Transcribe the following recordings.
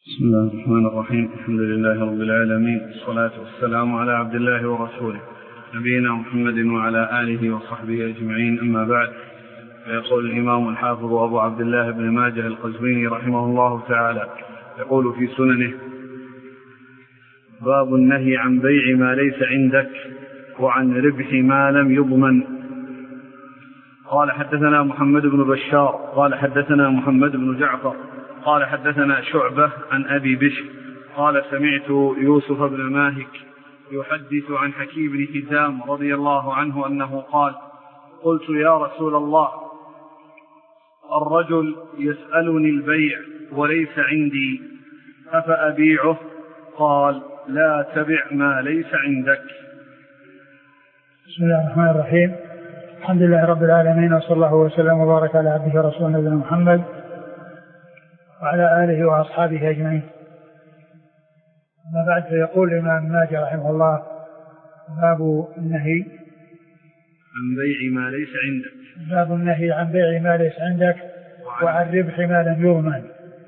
بسم الله الرحمن الرحيم. الحمد لله رب العالمين، والصلاة والسلام على عبد الله ورسوله نبينا محمد وعلى آله وصحبه أجمعين، أما بعد. فيقول الإمام الحافظ أبو عبد الله بن ماجه القزويني رحمه الله تعالى يقول في سننه: باب النهي عن بيع ما ليس عندك وعن ربح ما لم يضمن. قال حدثنا محمد بن بشار قال حدثنا محمد بن جعفر قال حدثنا شعبة عن أبي بشر قال سمعت يوسف بن ماهك يحدث عن حكيم بن حزام رضي الله عنه أنه قال: قلت يا رسول الله، الرجل يسألني البيع وليس عندي، أفأبيعه؟ قال: لا تبع ما ليس عندك. بسم الله الرحمن الرحيم. الحمد لله رب العالمين، وصلى الله وسلم وبارك على عبده ورسوله نبينا محمد وعلى آله وأصحابه أجمعين. أما بعد، فيقول الإمام ماجه رحمه الله: باب النهي عن بيع ما ليس عندك. باب النهي عن بيع ما ليس عندك وعن ربح ما لم يضمن.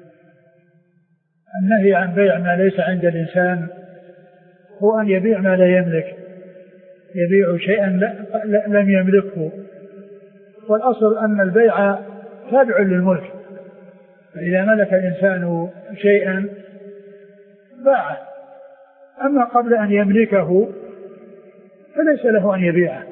النهي عن بيع ما ليس عند الإنسان هو أن يبيع ما لا يملك، يبيع شيئا لم يملكه، والأصل أن البيع تابع للملك، فإذا ملك الإنسان شيئا باعه، أما قبل أن يملكه فليس له أن يبيعه،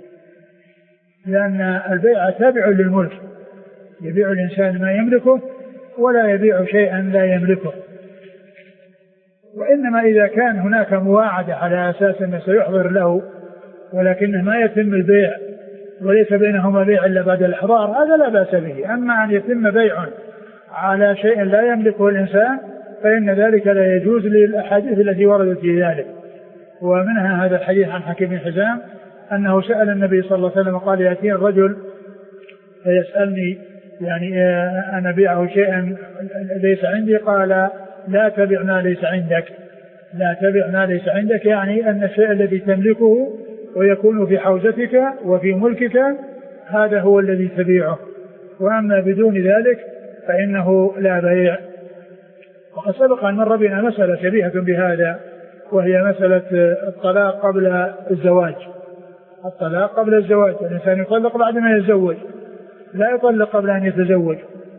لأن البيع تابع للملك، يبيع الإنسان ما يملكه ولا يبيع شيئا لا يملكه. وإنما إذا كان هناك مواعدة على أساس أنه سيحضر له ولكن ما يتم البيع وليس بينهما بيع إلا بعد الإحضار، هذا لا بأس به. أما أن يتم بيع على شيء لا يملكه الإنسان فإن ذلك لا يجوز للأحاديث التي وردت في ذلك، ومنها هذا الحديث عن حكيم بن حزام أنه سأل النبي صلى الله عليه وسلم قال: يأتيني الرجل فيسألني يعني أنا بيعه شيئا ليس عندي، قال: لا تبع ما ليس عندك. لا تبع ما ليس عندك يعني أن الشيء الذي تملكه ويكون في حوزتك وفي ملكك هذا هو الذي تبيعه، وأما بدون ذلك فإنه لا بيع. وقد سبق أن مر بنا مسألة شبيهة بهذا، وهي مسألة الطلاق قبل الزواج. الطلاق قبل الزواج، الإنسان يطلق بعد ما يتزوج، لا يطلق قبل أن يتزوج.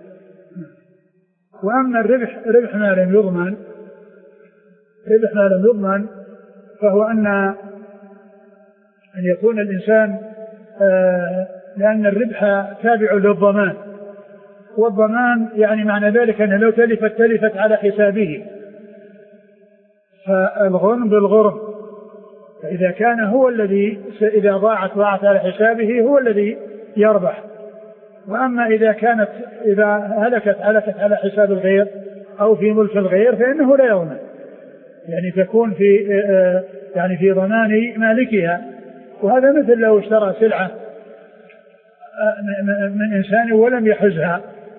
وأما ربح ما لم يضمن، ربح ما لم يضمن فهو أن يكون الإنسان لأن الربح تابع للضمان، والضمان يعني معنى ذلك أنه لو تلفت على حسابه، فالغرم بالغرم، فإذا كان هو الذي إذا ضاعت على حسابه هو الذي يربح. وأما إذا هلكت على حساب الغير أو في ملك الغير فإنه لا يضمن، يعني تكون في ضمان مالكها. وهذا مثل لو اشترى سلعة من إنسان ولم يحزها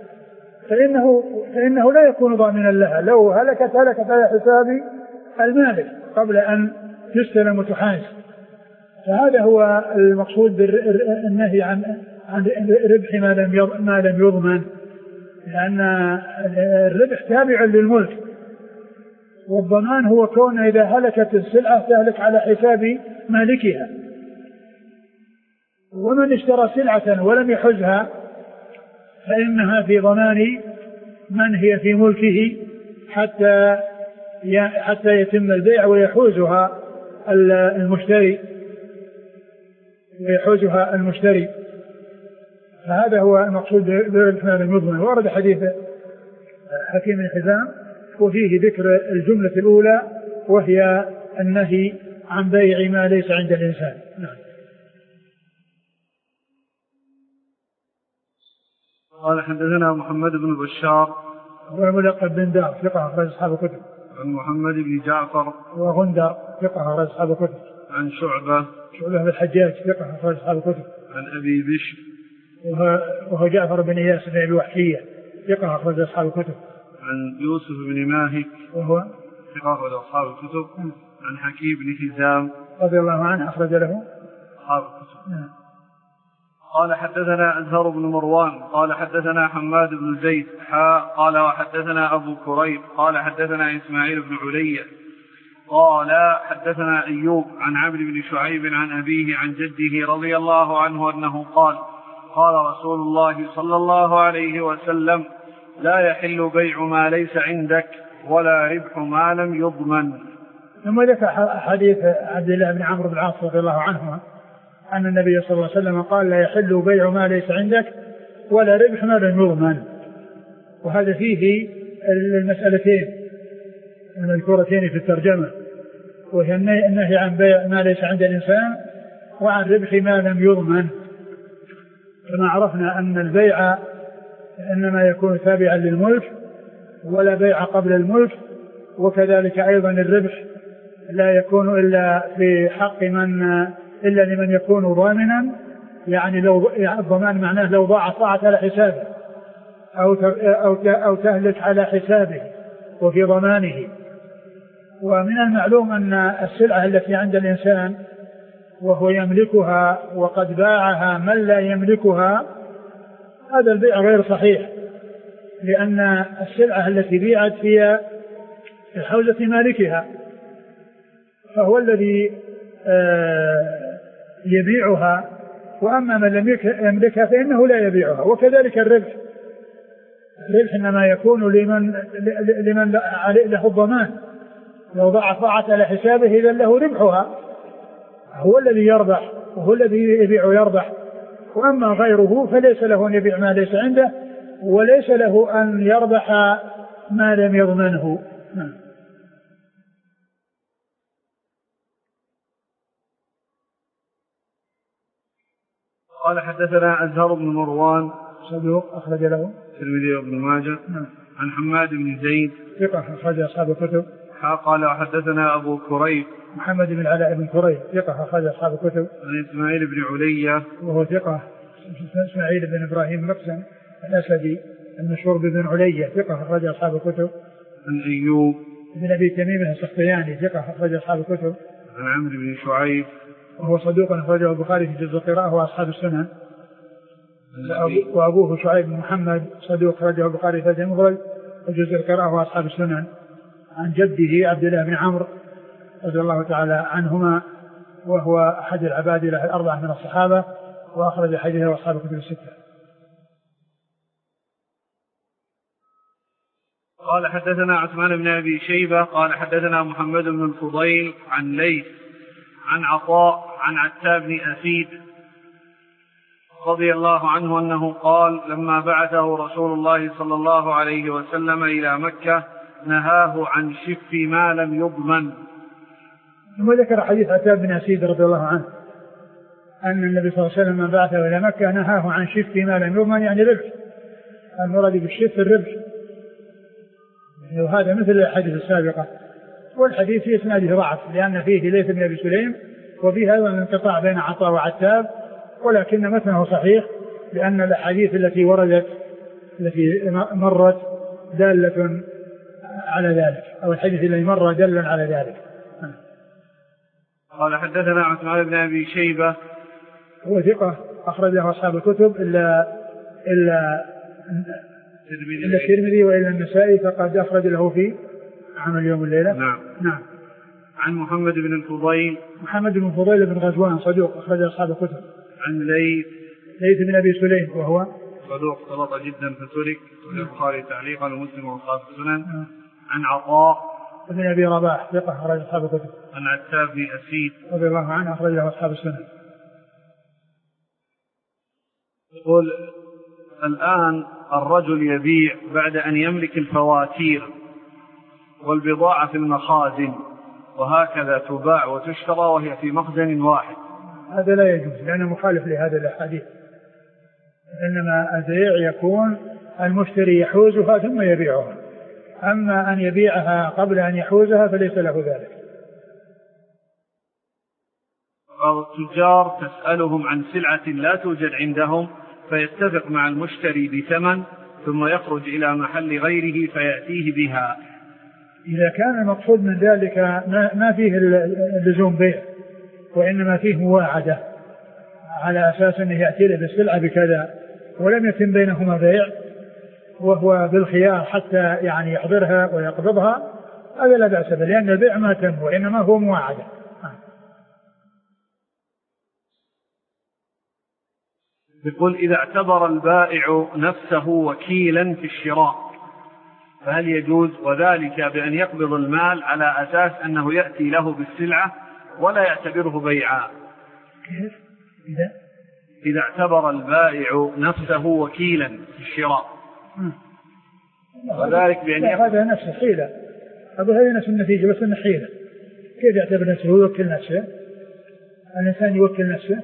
فإنه لا يكون ضامنا لها، لو هلكت على حساب المالك قبل أن تستلم وتحاز. فهذا هو المقصود بالنهي عن ربح ما لم يضمن، لأن الربح تابع للملك، والضمان هو كون إذا هلكت السلعة تهلك على حساب مالكها. ومن اشترى سلعة ولم يحزها فإنها في ضمان من هي في ملكه حتى يتم البيع ويحوزها المشتري. فهذا هو المقصود بربح ما لم يضمن. ورد حديث حكيم بن حزام وفيه ذكر الجملة الأولى وهي النهي عن بيع ما ليس عند الإنسان. نعم. قال حدثنا محمد بن بشار وملقب بن دار ثقة أخرج أصحاب الكتب. عن محمد بن جعفر وغندر ثقة أخرج أصحاب الكتب. عن شعبة بن الحجاج ثقة أخرج أصحاب الكتب. عن أبي بشر وهو جعفر بن إياس بن أبي وحشية ثقة أخرج أصحاب الكتب. عن يوسف بن ماهك وهو ثقة أخرج أصحاب الكتب. عن حكيم بن حزام رضي الله عنه أخرج له أصحاب الكتب. قال حدثنا أزهر بن مروان قال حدثنا حماد بن زيد قال وحدثنا أبو كريب قال حدثنا إسماعيل بن علي قال حدثنا أيوب عن عمرو بن شعيب عن أبيه عن جده رضي الله عنه أنه قال قال رسول الله صلى الله عليه وسلم لا يحل بيع ما ليس عندك ولا ربح ما لم يضمن. ثم ذكر حديث عبد الله بن عمرو بن العاص رضي الله عنهما أن النبي صلى الله عليه وسلم قال لا يحل بيع ما ليس عندك ولا ربح ما لم يضمن. وهذا فيه المسألتين المذكورتين في الترجمة، وهي النهي عن بيع ما ليس عند الإنسان وعن ربح ما لم يضمن. كما عرفنا أن البيع إنما يكون تابعا للملك ولا بيع قبل الملك، وكذلك أيضا الربح لا يكون إلا في حق إلا لمن يكون ضامنا، يعني لو الضمان معناه لو ضاعت على حسابه أو تهلك على حسابه وفي ضمانه. ومن المعلوم أن السلعة التي عند الإنسان وهو يملكها وقد باعها من لا يملكها هذا البيع غير صحيح، لأن السلعة التي بيعت هي في حوزة مالكها، فهو الذي يبيعها، وأما من لم يملكها فإنه لا يبيعها. وكذلك الربح إنما يكون لمن له الضمان، لو ضاعت على حسابه إذا له ربحها، هو الذي يربح وهو الذي يبيع ويربح. وأما غيره فليس له أن يبيع ما ليس عنده وليس له أن يربح ما لم يضمنه. قال حدثنا أزهر بن مروان صدوق أخرج له الترمذي وابن ماجه عن حماد بن زيد ثقة أخرج أصحاب الكتب. قال حدثنا أبو كريب محمد بن علاء بن كريب ثقة أخرج أصحاب الكتب. عن إسماعيل بن علي وهو ثقة، إسماعيل بن إبراهيم مقسم الأسدي المشهور بن علي ثقة أخرج أصحاب الكتب. عن أيوب بن أبي تميم السختياني ثقة أخرج أصحاب الكتب. عن عمرو بن شعيب وهو صدوق أخرجه البخاري في جزء القراءة وأصحاب السنن. وأبوه شعيب بن محمد صدوق أخرجه البخاري في المفرد وجزء القراءة وأصحاب السنن. عن جده عبد الله بن عمرو رضي الله تعالى عنهما، وهو أحد العبادلة الأربعة من الصحابة، وأخرج حديثه وأصحاب الكتب الستة. قال حدثنا عثمان بن أبي شيبة قال حدثنا محمد بن الفضيل عن ليث عن عطاء عن عتاب بن أسيد رضي الله عنه أنه قال لما بعثه رسول الله صلى الله عليه وسلم إلى مكة نهاه عن شف ما لم يضمن. ثم ذكر حديث عتاب بن أسيد رضي الله عنه أن النبي صلى الله عليه وسلم بعثه إلى مكة نهاه عن شف ما لم يضمن، يعني ربح، المراد بالشف الربح، وهذا مثل الحديث السابقة. والحديث في إسناده ضعف لأن فيه ليث بن أبي سليم وفيه أيضا انقطاع بين عطاء وعتاب، ولكن متنه صحيح لأن الأحاديث التي وردت التي مرت دالة على ذلك، أو الحديث الذي مر دل على ذلك. قال حدثنا عثمان بن أبي شيبة هو ثقة أخرجه أصحاب الكتب إلا الترمذي وإلا النسائي، فقد أخرج له في عمل يوم الليلة. نعم. عن محمد بن الفضيل بن غزوان صدوق أخرج أصحاب الكتب. عن ليث بن أبي سليم وهو صدوق سلط جدا فترك، البخاري تعليقا ومسلم وأصحاب السنن. عن عطاء بن أبي رباح ثقة أخرج أصحاب الكتب. عن عتاب بن أسيد رضي الله عنه أخرجه أصحاب السنن. يقول الآن الرجل يبيع بعد أن يملك الفواتير والبضاعة في المخازن، وهكذا تباع وتشترى وهي في مخزن واحد، هذا لا يجوز لأنه مخالف لهذا الحديث. إنما البيع يكون المشتري يحوزها ثم يبيعها، أما أن يبيعها قبل أن يحوزها فليس له ذلك. بعض التجار تسألهم عن سلعة لا توجد عندهم فيتفق مع المشتري بثمن ثم يخرج إلى محل غيره فيأتيه بها. إذا كان المقصود من ذلك ما فيه اللزوم بيع، وإنما فيه مواعدة على أساس أنه يأتي له بالسلعة بكذا ولم يتم بينهما بيع وهو بالخيار حتى يعني يحضرها ويقبضها، هذا لا بأس به، لأن البيع ما تم وإنما هو مواعدة. يقول إذا اعتبر البائع نفسه وكيلا في الشراء فهل يجوز، وذلك بأن يقبض المال على أساس أنه يأتي له بالسلعة ولا يعتبره بيعا؟ إذا اعتبر البائع نفسه وكيلا في الشراء وذلك بأن هذا نفسه حيلة، هذا نفس النتيجة بس إنه حيلة. كيف يعتبر نفسه ويوكل نفسه؟ الإنسان يوكل نفسه.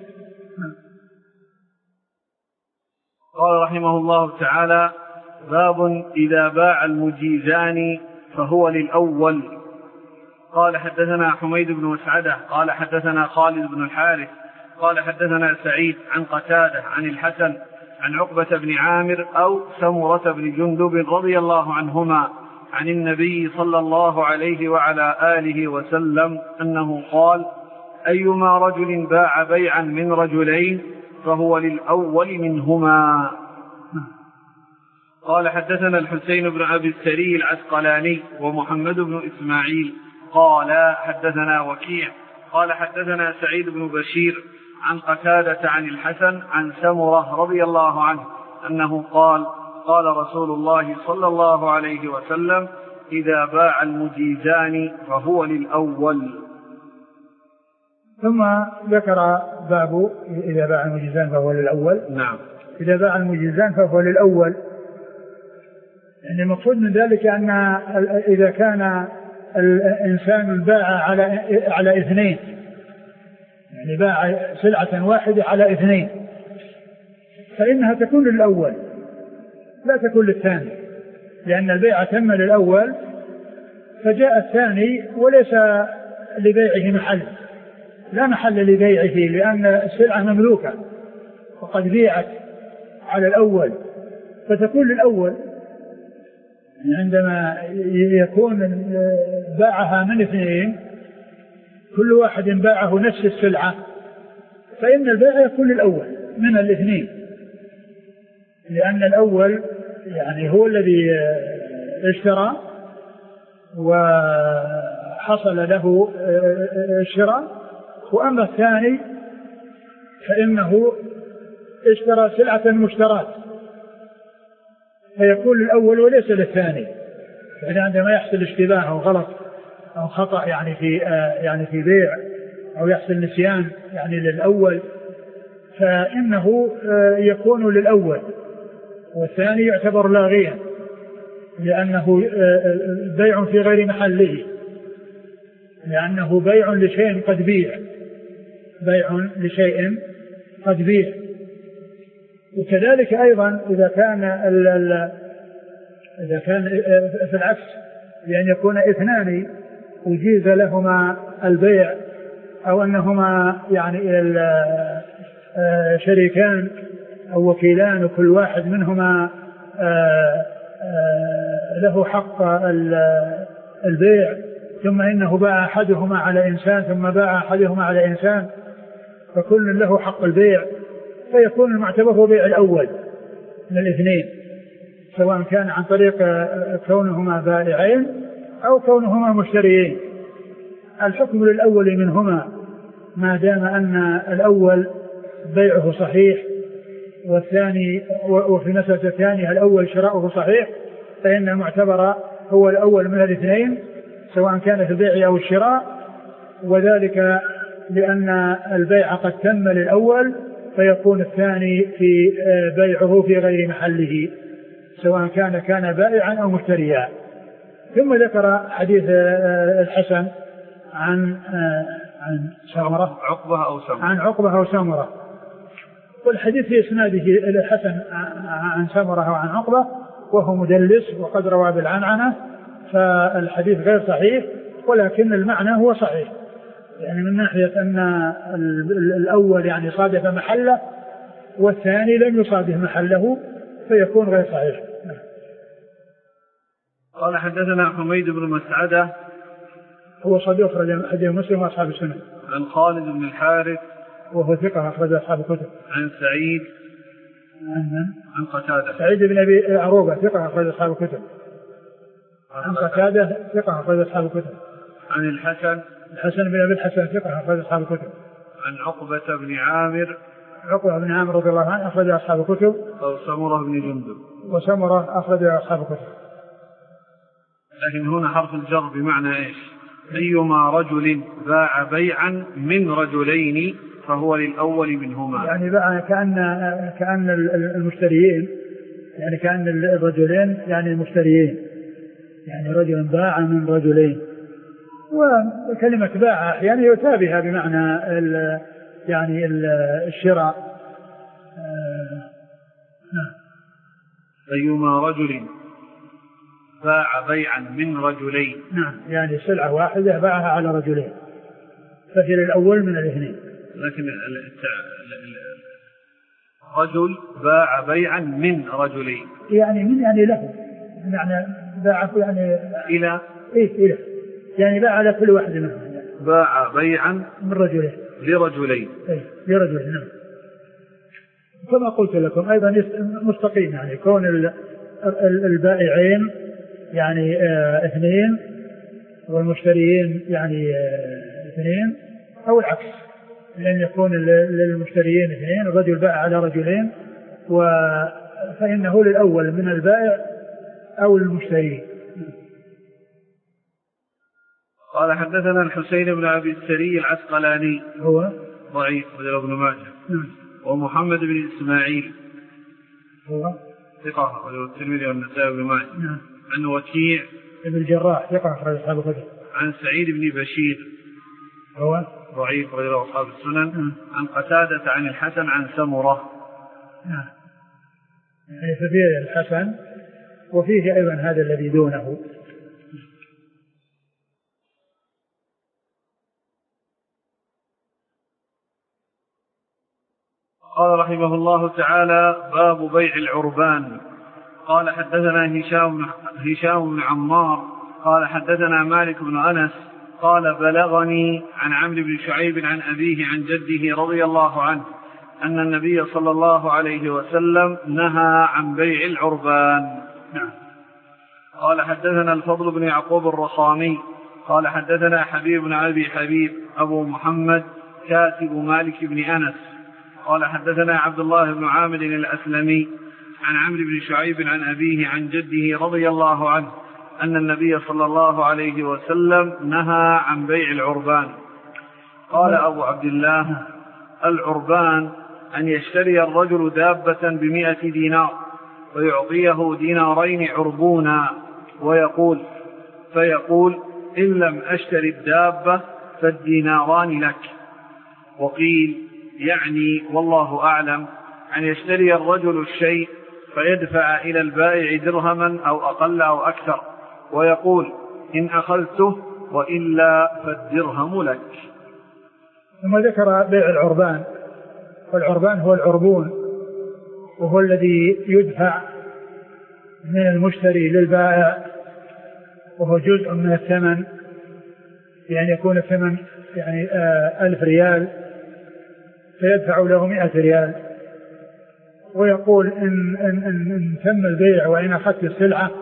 قال رحمه الله تعالى: باب إذا باع المجيزان فهو للأول. قال حدثنا حميد بن مسعدة قال حدثنا خالد بن الحارث قال حدثنا سعيد عن قتادة عن الحسن عن عقبة بن عامر أو سمرة بن جندب رضي الله عنهما عن النبي صلى الله عليه وعلى آله وسلم أنه قال: أيما رجل باع بيعا من رجلين فهو للأول منهما. قال حدثنا الحسين بن أبي السري العسقلاني ومحمد بن إسماعيل قال حدثنا وكيع قال حدثنا سعيد بن بشير عن قتادة عن الحسن عن سمرة رضي الله عنه أنه قال: قال رسول الله صلى الله عليه وسلم: إذا باع المجيزان فهو للأول. ثم ذكر باب إذا باع المجيزان فهو للأول. نعم. إذا باع المجيزان فهو للأول، يعني المقصود من ذلك أن إذا كان الإنسان باع على اثنين، يعني باع سلعة واحدة على اثنين، فإنها تكون للأول لا تكون للثاني، لأن البيع تم للأول فجاء الثاني وليس لبيعه محل، لا محل لبيعه، لأن السلعة مملوكة وقد بيعت على الأول فتكون للأول. عندما يكون باعها من اثنين كل واحد باعه نفس السلعة فإن البيع يكون للأول من الاثنين، لأن الأول يعني هو الذي اشترى وحصل له الشراء، وأما الثاني فإنه اشترى سلعة مشترات فيكون للأول وليس للثاني. يعني عندما يحصل اشتباه أو غلط أو خطأ يعني في بيع أو يحصل نسيان يعني للأول فإنه يكون للأول، والثاني يعتبر لاغيا لأنه بيع في غير محله، لأنه بيع لشيء قد بيع، بيع لشيء قد بيع. وكذلك أيضا إذا كان في العكس، لأن يكون اثنان أجيز لهما البيع أو أنهما يعني شريكان أو وكيلان وكل واحد منهما له حق البيع، ثم إنه باع أحدهما على إنسان ثم باع أحدهما على إنسان فكل له حق البيع، فيكون المعتبر هو بيع الأول من الاثنين، سواء كان عن طريق كونهما بائعين أو كونهما مشتريين. الحكم للأول منهما ما دام أن الأول بيعه صحيح والثاني وفي المسألة الثانية الأول شراؤه صحيح، فإن المعتبر هو الأول من الاثنين سواء كان في البيع أو الشراء، وذلك لأن البيع قد تم للأول فيكون الثاني في بيعه في غير محله سواء كان بائعا أو مشتريا. ثم ذكر حديث الحسن عن سمرة عن عقبة أو سمرة، والحديث في إسناده الحسن عن سمرة وعن عقبة وهو مدلس وقد روى بالعنعنة، فالحديث غير صحيح، ولكن المعنى هو صحيح، يعني من ناحية أن الأول يعني صادف محله والثاني لم يصادف محله فيكون غير صحيح. قال حدثنا حميد بن مسعدة هو صديق حديث مسلم وأصحاب السنة. عن خالد بن الحارث وهو ثقة أخرج أصحاب الكتب. عن سعيد عن قتادة. سعيد بن أبي عروبة ثقة أخرج أصحاب الكتب. عن قتادة ثقة أخرج أصحاب الكتب. عن الحسن بن أبي الحسن ثقة أخرج أصحاب الكتب. عن عقبة بن عامر رضي الله عنه أخرج أصحاب الكتب. أو سمرة بن جندب. وسمرة أخرج أصحاب الكتب. لكن هنا حرف الجر بمعنى إيش؟ أيما رجل باع بيعا من رجلين فهو للأول منهما. يعني كأن المشتريين، يعني كأن الرجلين يعني المشتريين، يعني رجل باع من رجلين. وكلمة باع أحيانا يتابعها بمعنى يعني الشراء. أيما رجل باع بيعا من رجلين. نعم، يعني سلعة واحدة باعها على رجلين فهي للأول من الاثنين. لكن رجل باع بيعا من رجلين يعني من يعني له، يعني باعه يعني إلى إلى يعني باع على كل واحد منهم يعني. باع بيعا من رجلين لرجلين. نعم. كما قلت لكم أيضا مستقيم، يعني كون البائعين يعني اثنين والمشتريين يعني اثنين، أو العكس، لأن يكون للمشتريين اثنين الرجل باع على رجلين فإنه للأول من البائع أو المشتري. قال حدثنا الحسين بن أبي السري العسقلاني هو ضعيف وله ابن ماجه. ومحمد بن إسماعيل هو ثقة وله الترمذي والنسائي وابن ماجه. عن وكيع ابن الجراح ثقة أخرج أصحاب الكتب. عن سعيد بن بشير هو ضعيف وله أصحاب السنن. عن قتادة عن الحسن عن سمرة. يعني ففيه الحسن وفيه أيضا هذا الذي دونه. قال رحمه الله تعالى: باب بيع العربان. قال حدثنا هشام بن عمار قال حدثنا مالك بن أنس قال بلغني عن عمرو بن شعيب عن أبيه عن جده رضي الله عنه أن النبي صلى الله عليه وسلم نهى عن بيع العربان. قال حدثنا الفضل بن يعقوب الرخامي قال حدثنا حبيب بن أبي حبيب أبو محمد كاتب مالك بن أنس قال حدثنا عبد الله بن عامر الأسلمي عن عمرو بن شعيب عن أبيه عن جده رضي الله عنه أن النبي صلى الله عليه وسلم نهى عن بيع العربان. قال أبو عبد الله: العربان أن يشتري الرجل دابة ب100 دينار ويعطيه دينارين عربونا فيقول إن لم أشتري الدابة فالديناران لك. وقيل يعني والله أعلم أن يشتري الرجل الشيء فيدفع إلى البائع درهما أو أقل أو أكثر ويقول إن أخذته وإلا فالدرهم لك. ثم ذكر بيع العربان. والعربان هو العربون، وهو الذي يدفع من المشتري للبائع، وهو جزء من الثمن، يعني يكون الثمن يعني 1000 ريال فيدفع له 100 ريال ويقول إن تم البيع وإن أخذت السلعة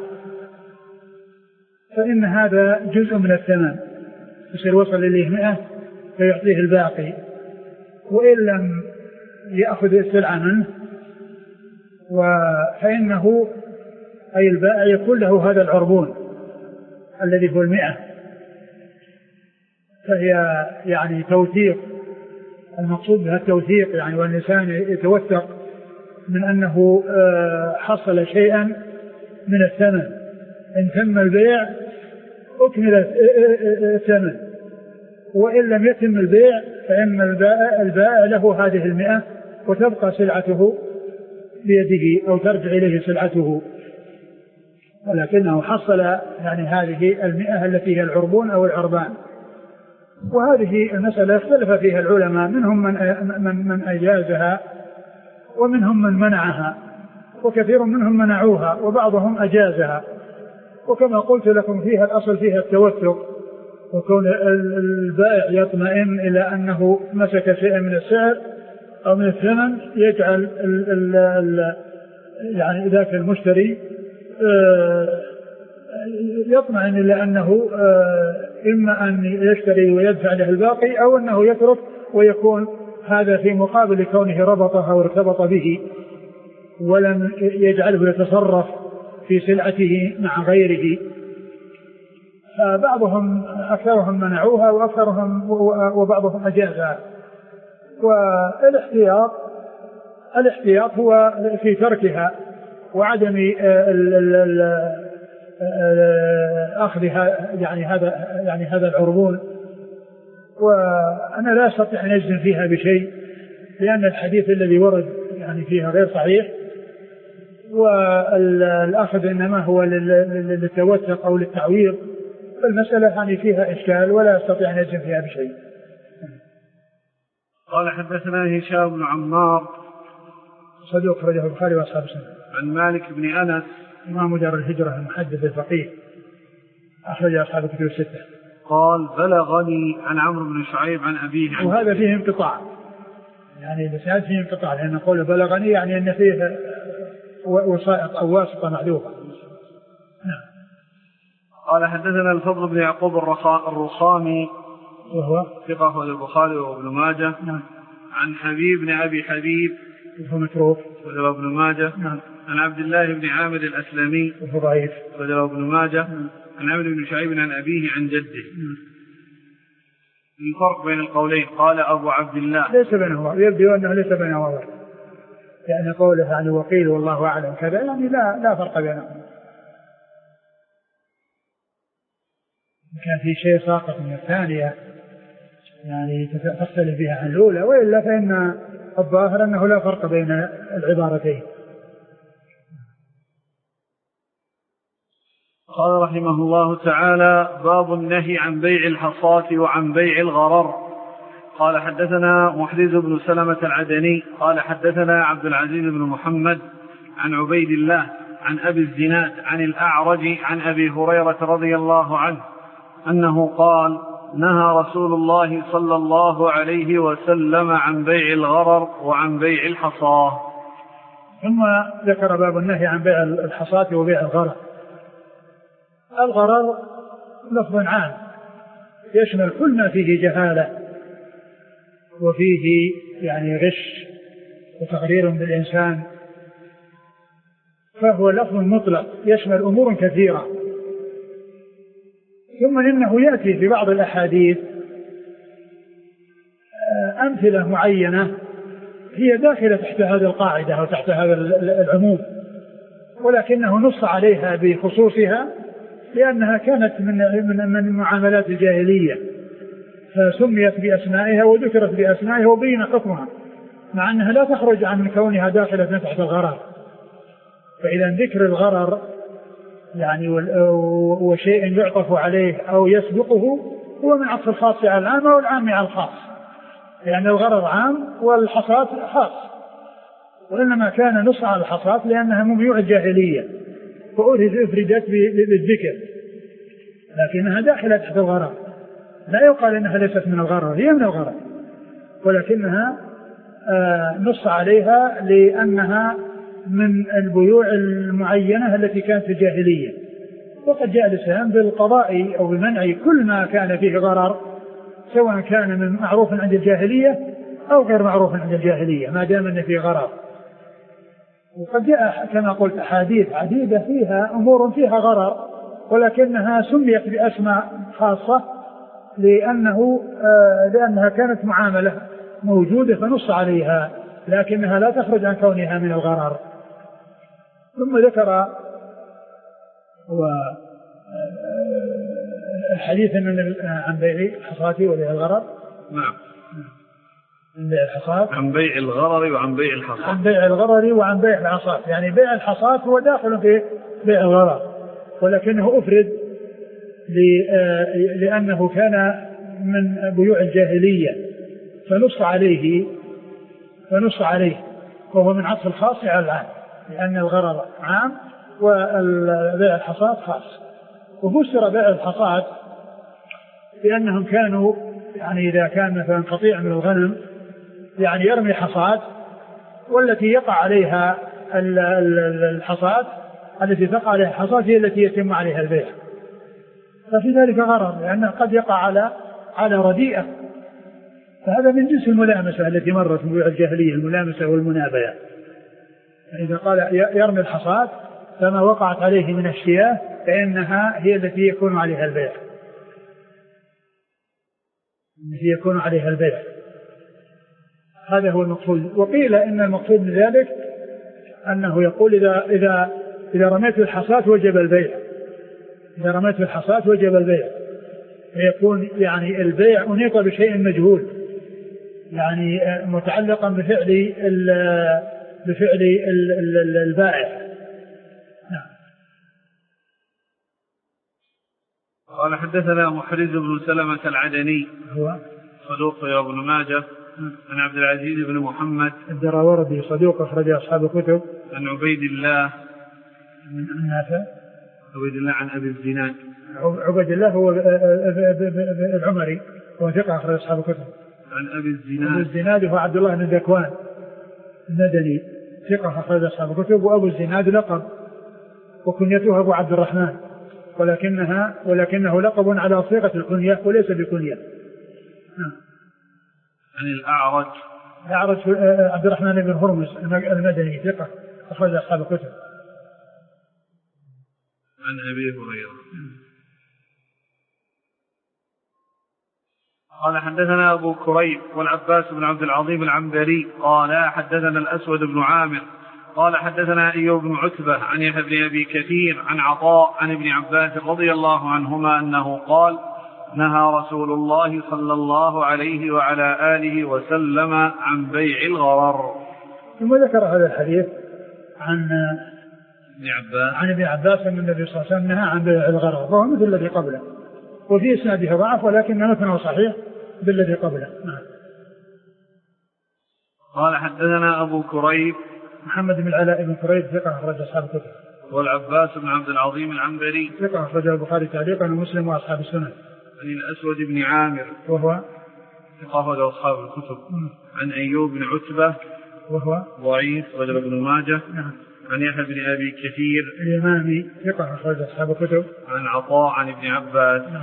فإن هذا جزء من الثمن، يصير وصل إليه 100 فيعطيه الباقي، وإن لم يأخذ السلعة منه فإنه أي البائع يكون له هذا العربون الذي هو 100. فهي يعني توثيق، المقصود بها التوثيق، يعني والإنسان يتوثق من أنه حصل شيئا من الثمن. إن تم البيع أكمل الثمن، وإن لم يتم البيع فإن البائع له هذه 100 وتبقى سلعته بيده أو ترجع إليه سلعته، ولكنه حصل يعني هذه 100 التي هي العربون أو العربان. وهذه المسألة اختلف فيها العلماء، منهم من أجازها ومنهم من منعها، وكثير منهم منعوها وبعضهم أجازها. وكما قلت لكم فيها الأصل فيها التوثق، وكون البائع يطمئن إلى أنه مسك شيئا من السعر أو من الثمن يجعل يعني ذاك المشتري يطمئن إلى أنه إما أن يشتري ويدفع له الباقي أو أنه يترك ويكون هذا في مقابل كونه ربطه أو ارتبط به ولم يجعله يتصرف في سلعته مع غيره. فبعضهم أكثرهم منعوها وبعضهم أجازها. والاحتياط هو في تركها وعدم أخذها يعني هذا العربون. وأنا لا أستطيع أن أجزم فيها بشيء لأن الحديث الذي ورد يعني فيها غير صحيح، والأخذ إنما هو للتوثق أو للتعويض، فالمسألة يعني فيها إشكال ولا أستطيع أن أجزم فيها بشيء. قال حدثنا هشام بن عمار صدوق أخرجه البخاري وأصحاب السنة. عن مالك بن أنس إمام دار الهجرة المحدث الفقيه أخرج أصحاب الكتب الستة. قال بلغني عن عمرو بن شعيب عن أبيه. وهذا فيه انقطاع، يعني الإسناد فيه انقطاع، لأن قوله بلغني يعني أن فيه وسائط أو واسطة محذوفة. نعم. قال حدثنا الفضل بن يعقوب الرخامي وهو ثقة أخرجه البخاري وابن ماجه. نعم. عن حبيب بن أبي حبيب وهو متروك أخرجه ابن ماجه. نعم. عن عبد الله بن عامر الأسلمي وهو ضعيف أخرجه ابن ماجه. نعم. عن عمرو بن شعيب عن أبيه عن جده. الفرق بين القولين. قال أبو عبد الله ليس بينهما، يبدو أنه ليس بينهما، يعني قوله يعني وقيل والله أعلم كذا يعني لا فرق بينهما. كان في شيء ساقط من الثانية يعني تختلف بها عن الأولى، وإلا فإن الظاهر أنه لا فرق بين العبارتين. قال رحمه الله تعالى باب النهي عن بيع الحصاة وعن بيع الغرر. قال حدثنا محرز بن سلمة العدني قال حدثنا عبد العزيز بن محمد عن عبيد الله عن أبي الزناد عن الأعرج عن أبي هريرة رضي الله عنه أنه قال نهى رسول الله صلى الله عليه وسلم عن بيع الغرر وعن بيع الحصاة. ثم ذكر باب النهي عن بيع الحصاة وبيع الغرر. الغرر لفظ عام يشمل كل ما فيه جهالة وفيه يعني غش وتغرير بالإنسان، فهو لفظ مطلق يشمل أمور كثيرة. ثم إنه يأتي في بعض الأحاديث أمثلة معينة هي داخلة تحت هذه القاعدة أو تحت هذا العموم، ولكنه نص عليها بخصوصها لأنها كانت من معاملات الجاهلية، فسميت بأسمائها وذكرت بأسمائها وبين حكمها، مع أنها لا تخرج عن كونها داخلة تحت الغرر. فإذا ذكر الغرر يعني وشيء يعطف عليه أو يسبقه هو من عطف الخاص على العام والعام على الخاص، لأن الغرر عام والحصاة خاص، وإنما كان نص على الحصاة لأنها مميوع الجاهلية فأفردت بالذكر، لكنها داخلة تحت الغرر. لا يقال إنها ليست من الغرر، هي من الغرر، ولكنها نص عليها لأنها من البيوع المعينة التي كانت في الجاهلية. وقد جاء الإسلام بالقضاء أو بمنع كل ما كان فيه غرر، سواء كان من معروف عند الجاهلية أو غير معروف عند الجاهلية، ما دام أن فيه غرر. وقد جاء كما قلت أحاديث عديدة فيها أمور فيها غرر، ولكنها سميت بأسماء خاصة لأنها كانت معاملة موجودة فنص عليها، لكنها لا تخرج عن كونها من الغرر. ثم ذكر الحديث عن بيع الحصاة وبيع الغرر. نعم. عن بيع الحصاة، عن بيع الغرر وعن بيع الحصاة. عن بيع الغرر وعن بيع الحصاة، يعني بيع الحصاة هو داخل في بيع الغرر، ولكنه أفرد لأنه كان من بيوع الجاهلية فنص عليه وهو من عطف الخاص على العام، لأن الغرر عام وبيع الحصاة خاص. وفسر بيع الحصاة لأنهم كانوا يعني إذا كان مثلا قطيع من الغنم يعني يرمي حصاد، والتي يقع عليها الحصاد التي تقع عليها الحصاد هي التي يتم عليها البيع، ففي ذلك غرر لأنه قد يقع على رديئة، فهذا من جنس الملامسة التي مرت في الجاهلية، الملامسة والمنابية. إذا قال يرمي الحصاد فما وقعت عليه من الشياه فإنها هي التي يكون عليها البيع، هذا هو المقصود. وقيل إن المقصود من ذلك أنه يقول إذا رميت الحصاد وجب البيع، فيكون يعني البيع أنيط بشيء مجهول، يعني متعلقا بفعل البائع. نعم. قال حدثنا محرز بن سلمة العدني هو صدوق يا ابن ماجه عن عبد العزيز بن محمد الدراوردي صدوق أخرج أصحاب الكتب. عن عبيد الله من نافع عبيد الله عن أبي الزناد. عبيد الله هو العمري هو ثقة أخرج أصحاب الكتب. عن أبي الزناد هو عبد الله بن ذكوان الندني ثقة أخرج أصحاب الكتب. وأبو الزناد لقب وكنيته أبو عبد الرحمن، ولكنه لقب على صيغة الكنية وليس بكنية. عن الأعرج عبد الرحمن بن هرمز المدني ثقة أخرج أصحاب الكتب. عن أبي هريرة قال حدثنا أبو كريب والعباس بن عبد العظيم العنبري قال حدثنا الأسود بن عامر قال حدثنا أيوب بن عتبة عن يحيى بن أبي كثير عن عطاء عن ابن عباس رضي الله عنهما أنه قال نهى رسول الله صلى الله عليه وعلى آله وسلم عن بيع الغرر. ثم ذكر هذا الحديث عن ابن عباس أن النبي صلى الله عليه وسلم نهى عن بيع الغرر، وهو مثل الذي قبله، وفي إسناده ضعف ولكن متنه صحيح بالذي قبله. قال حدثنا أبو كريب محمد بن العلاء بن كريب ثقة أخرج أصحاب الكتب. والعباس بن عبد العظيم العنبري ثقة أخرج البخاري تعليقا ومسلم وأصحاب السنن. عن الأسود بن عامر وهو ثقة أخرج أصحاب الكتب. عن أيوب بن عتبة وهو ضعيف أخرج ابن ماجه. نعم. عن يحيى بن أبي كثير اليمامي ثقة أخرج أصحاب الكتب. عن عطاء عن ابن عباس. نعم.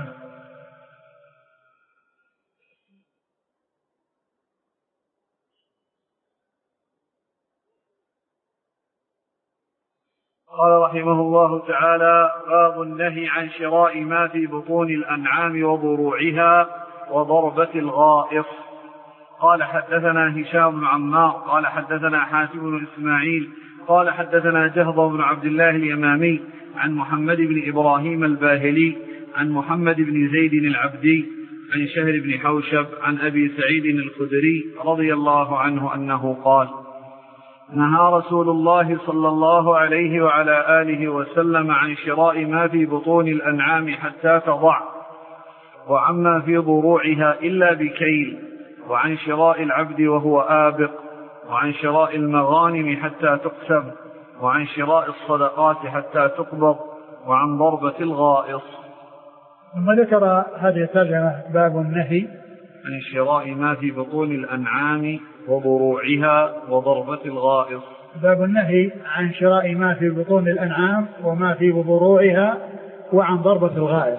قال رحمه الله تعالى باب النهي عن شراء ما في بطون الأنعام وضروعها وضربة الغائص. قال حدثنا هشام بن عمار قال حدثنا حاتم بن إسماعيل قال حدثنا جهضة بن عبد الله اليمامي عن محمد بن إبراهيم الباهلي عن محمد بن زيد العبدي عن شهر بن حوشب عن أبي سعيد الخدري رضي الله عنه أنه قال نهى رسول الله صلى الله عليه وعلى آله وسلم عن شراء ما في بطون الأنعام حتى تضع، وعما في ضروعها إلا بكيل، وعن شراء العبد وهو آبق، وعن شراء المغانم حتى تقسم، وعن شراء الصدقات حتى تقبض، وعن ضربة الغائص. ثم ذكر هذه الترجمة باب النهي عن شراء ما في بطون الأنعام وضروعها وضربة الغائص. باب النهي عن شراء ما في بطون الأنعام وما في ضروعها وعن ضربة الغائص.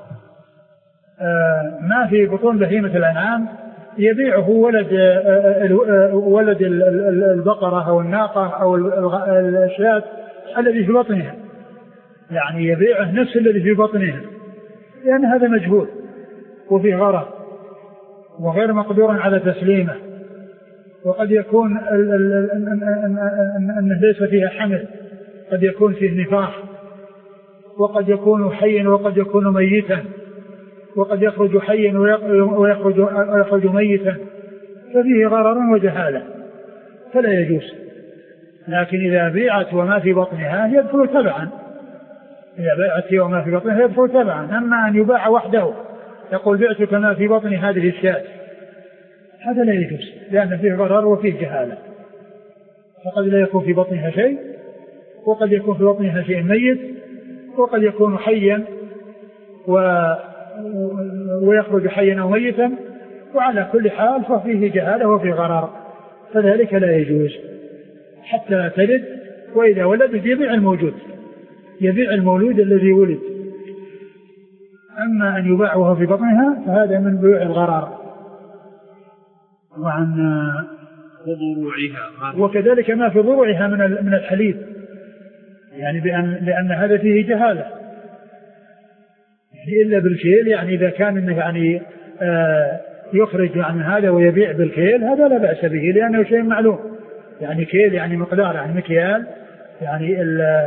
ما في بطون بهيمة الأنعام يبيعه ولد البقرة أو الناقة أو الشاة الذي في بطنها، يعني يبيعه نفس الذي في بطنها، لأن هذا مجهول وفيه غرر وغير مقدور على تسليمه، وقد يكون أنه ليس فيها حمل، قد يكون فيه نفاخ، وقد يكون حيا وقد يكون ميتا، وقد يخرج حيا ويخرج ميتا، ففيه غرر وجهالة فلا يجوز. لكن إذا بيعت وما في بطنها يدخل تبعا، إذا بيعت وما في بطنها يدخل تبعا. أما أن يباع وحده يقول بعتك ما في بطن هذه الشاة، هذا لا يجوز، لأن فيه غرر وفيه جهالة، فقد لا يكون في بطنها شيء، وقد يكون في بطنها شيء ميت، وقد يكون حيا ويخرج حيا أو ميتا، وعلى كل حال ففيه جهالة وفيه غرار، فذلك لا يجوز حتى تلد، وإذا ولدت يبيع الموجود، يبيع المولود الذي ولد. أما أن يباع وهو في بطنها فهذا من بيوع الغرار. وعن ضروعها، وكذلك ما في ضروعها من الحليب، يعني لأن هذا فيه جهالة، يعني إلا بالكيل، يعني إذا كان إنه يعني يخرج عن هذا ويبيع بالكيل هذا لا بأس به، لأنه شيء معلوم، يعني كيل يعني مقدار، يعني مكيال، يعني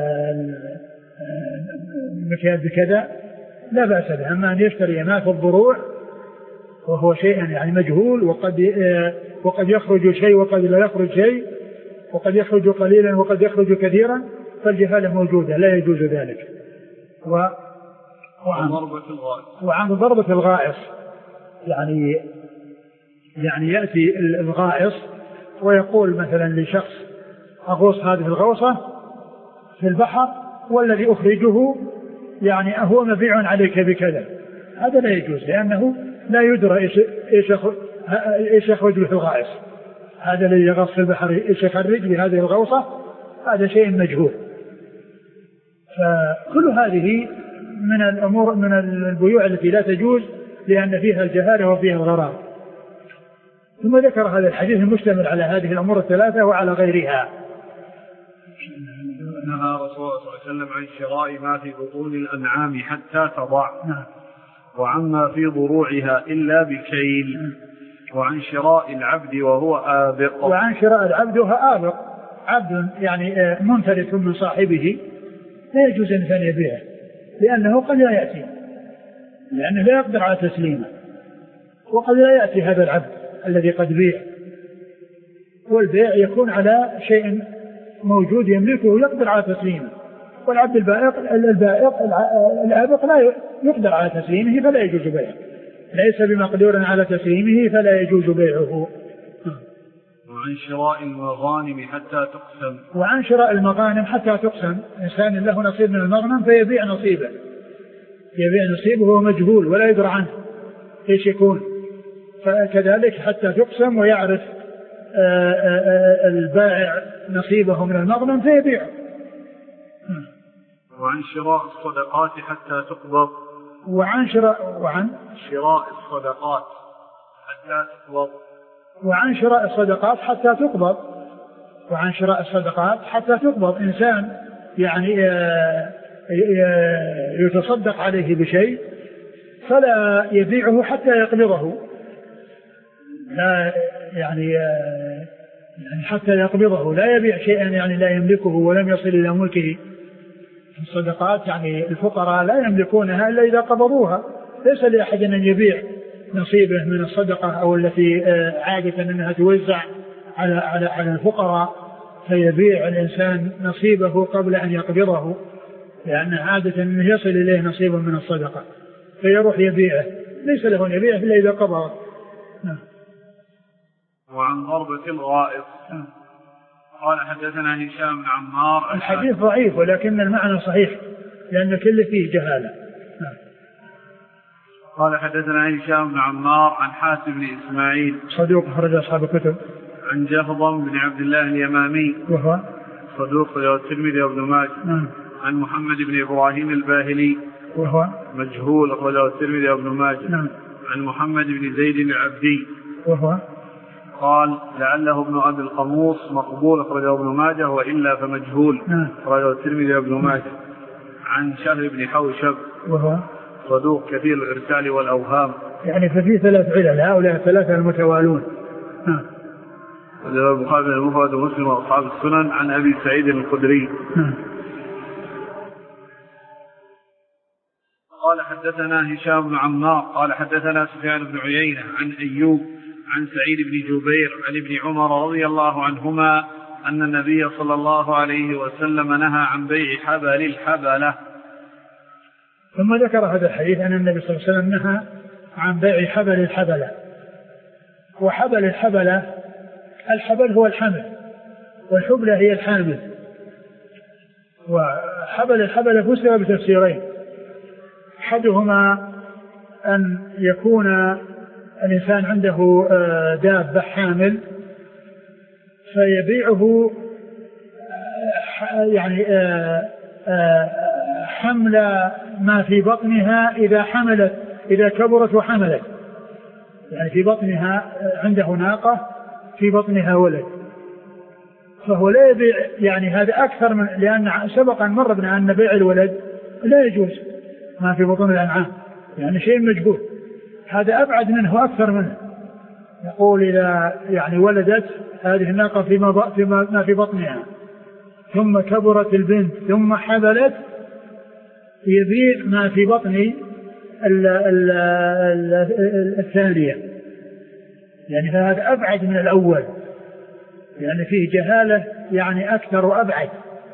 المكيال بكذا لا بأس به. أما أن يشتري ما في الضروع وهو شيء يعني مجهول، وقد يخرج شيء وقد لا يخرج شيء، وقد يخرج قليلا وقد يخرج كثيرا، فالجهالة موجودة لا يجوز ذلك. وعن ضربة الغائص، يعني يأتي الغائص ويقول مثلا لشخص أغوص هذه الغوصة في البحر والذي أخرجه يعني هو مبيع عليك بكذا، هذا لا يجوز، لأنه لا يدرى إيش يخرج به الغائص، هذا الذي يغوص في البحر إيش يخرج بهذه الغوصة، هذا شيء مجهول. فكل هذه من الأمور، من البيوع التي لا تجوز لأن فيها الجهالة وفيها الغرار. ثم ذكر هذا الحديث المشتمل على هذه الأمور الثلاثة وعلى غيرها. نهى رسول الله صلى الله عليه وسلم عن شراء ما في بطون الأنعام حتى تضع، وعما في ضروعها إلا بكيل، وعن شراء العبد وهو آبق، وعن شراء العبد وهو آبق، عبد يعني منفلت من صاحبه لا يجوز أن يبيعه، لأنه قد لا يأتي، لأنه لا يقدر على تسليمه، وقد لا يأتي هذا العبد الذي قد بيع، والبيع يكون على شيء موجود يملكه يقدر على تسليمه، والعبد الآبق لا يقدر على تسليمه فلا يجوز بيعه، ليس بمقدور على تسليمه فلا يجوز بيعه. وعن شراء المغانم حتى تقسم، وعن شراء المغانم حتى تقسم، إنسان له نصيب من المغنم فيبيع نصيبه، يبيع نصيبه وهو مجهول ولا يدرى عنه ايش يكون، فكذلك حتى تقسم ويعرف البائع نصيبه من المغنم فيبيعه. وعن شراء الصدقات حتى تقبض، وعن شراء الصدقات حتى تقبض، وعن شراء الصدقات حتى تقبض، وعن شراء الصدقات حتى تقبض، إنسان يعني يتصدق عليه بشيء فلا يبيعه حتى يقبضه، لا يعني حتى يقبضه، لا يبيع شيئا يعني لا يملكه ولم يصل إلى ملكه. الصدقات يعني الفقراء لا يملكونها إلا إذا قبضوها، ليس لأحد أن يبيع نصيبه من الصدقة أو التي عادة أنها توزع على الفقراء، فيبيع الإنسان نصيبه قبل أن يقبضه، لأن عادة أنه يصل إليه نصيبه من الصدقة فيروح يبيعه، ليس له أن يبيعه إلا إذا قبضه. وعن ضربة الغائط، قال حدثنا هشام بن عمار. الحديث ضعيف ولكن المعنى صحيح لأن كل فيه جهالة. قال حدثنا هشام بن عمار عن حاتم بن إسماعيل صدوق أخرج أصحاب الكتب. عن جهضم بن عبد الله اليمامي وهو صدوق له الترمذي وابن ماجه. عن محمد بن إبراهيم الباهلي وهو مجهول أخرجه الترمذي وابن ماجه. عن محمد بن زيد العبدي وهو قال لعله ابن أبي القموص مقبول أخرجه ابن ماجه وإلا فمجهول أخرجه الترمذي وابن ماجه. عن شهر بن حوشب وهو صدوق كثير الإرسال والأوهام، يعني ففي 3 علل، هؤلاء 3 المتوالون. البخاري المفرد ومسلم وأصحاب السنن. عن أبي سعيد الخدري قال حدثنا هشام بن عمار قال حدثنا سفيان بن عيينة عن أيوب عن سعيد بن جبير عن ابن عمر رضي الله عنهما أن النبي صلى الله عليه وسلم نهى عن بيع حبل الحبلة. ثم ذكر هذا الحديث أن النبي صلى الله عليه وسلم نهى عن بيع حبل الحبلة. وحبل الحبلة، الحبل هو الحمل والحبلة هي الحامل. وحبل الحبلة فسر بتفسيرين، أحدهما أن يكون الإنسان عنده دابة حامل فيبيعه يعني حمل ما في بطنها إذا كبرت وحملت، يعني في بطنها عنده ناقة في بطنها ولد، فهو لا يبيع يعني هذا أكثر من، لأن سبقا مر بنا أن بيع الولد لا يجوز ما في بطون الأنعام يعني شيء مجبور، هذا أبعد منه وأكثر منه. يقول إذا يعني ولدت هذه الناقة ما في بطنها ثم كبرت البنت ثم حبلت يبيع ما في بطن الثانية، يعني هذا أبعد من الأول، يعني فيه جهالة يعني أكثر وأبعد.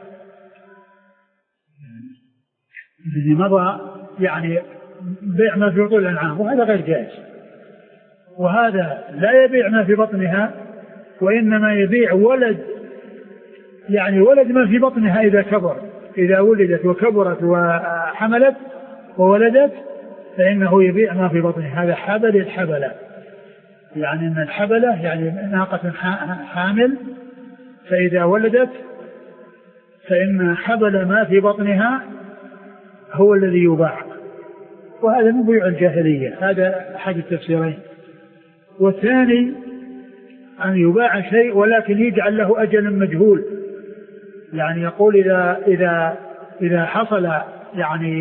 الذي مضى يعني بيع ما في بطون الأنعام وهذا غير جائز، وهذا لا يبيع ما في بطنها وإنما يبيع ولد، يعني ولد ما في بطنها إذا كبر، إذا ولدت وكبرت وحملت وولدت فإنه يبيع ما في بطنها. هذا حبل الحبلة، يعني أن الحبلة يعني ناقة حامل فإذا ولدت فإن حبل ما في بطنها هو الذي يباع، وهذا من بيوع الجاهلية، هذا أحد التفسيرين. والثاني أن يباع شيء ولكن يجعل له أجل مجهول، يعني يقول إذا حصل يعني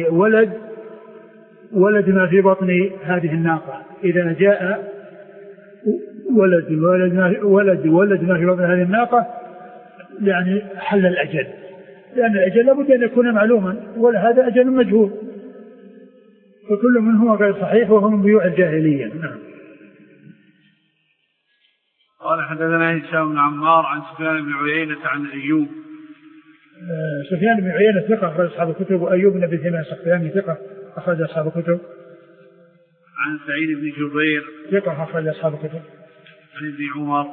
ولد ما في بطن هذه الناقة، إذا جاء ولد ما في بطن هذه الناقة يعني حل الأجل، لأن الأجل لابد أن يكون معلوما وهذا أجل مجهول، فكل منهما غير صحيح وهو من بيوع الجاهلية. نعم. قال حدثنا هشام بن عمار عن سفيان بن عيينة عن أيوب. سفيان بن عيينة ثقة أخرج أصحاب الكتب، وأيوب بن أبي تميم السختياني ثقة أخرج أصحاب الكتب. عن سعيد بن جبير ثقة أخرج أصحاب الكتب. عن ابن عمر.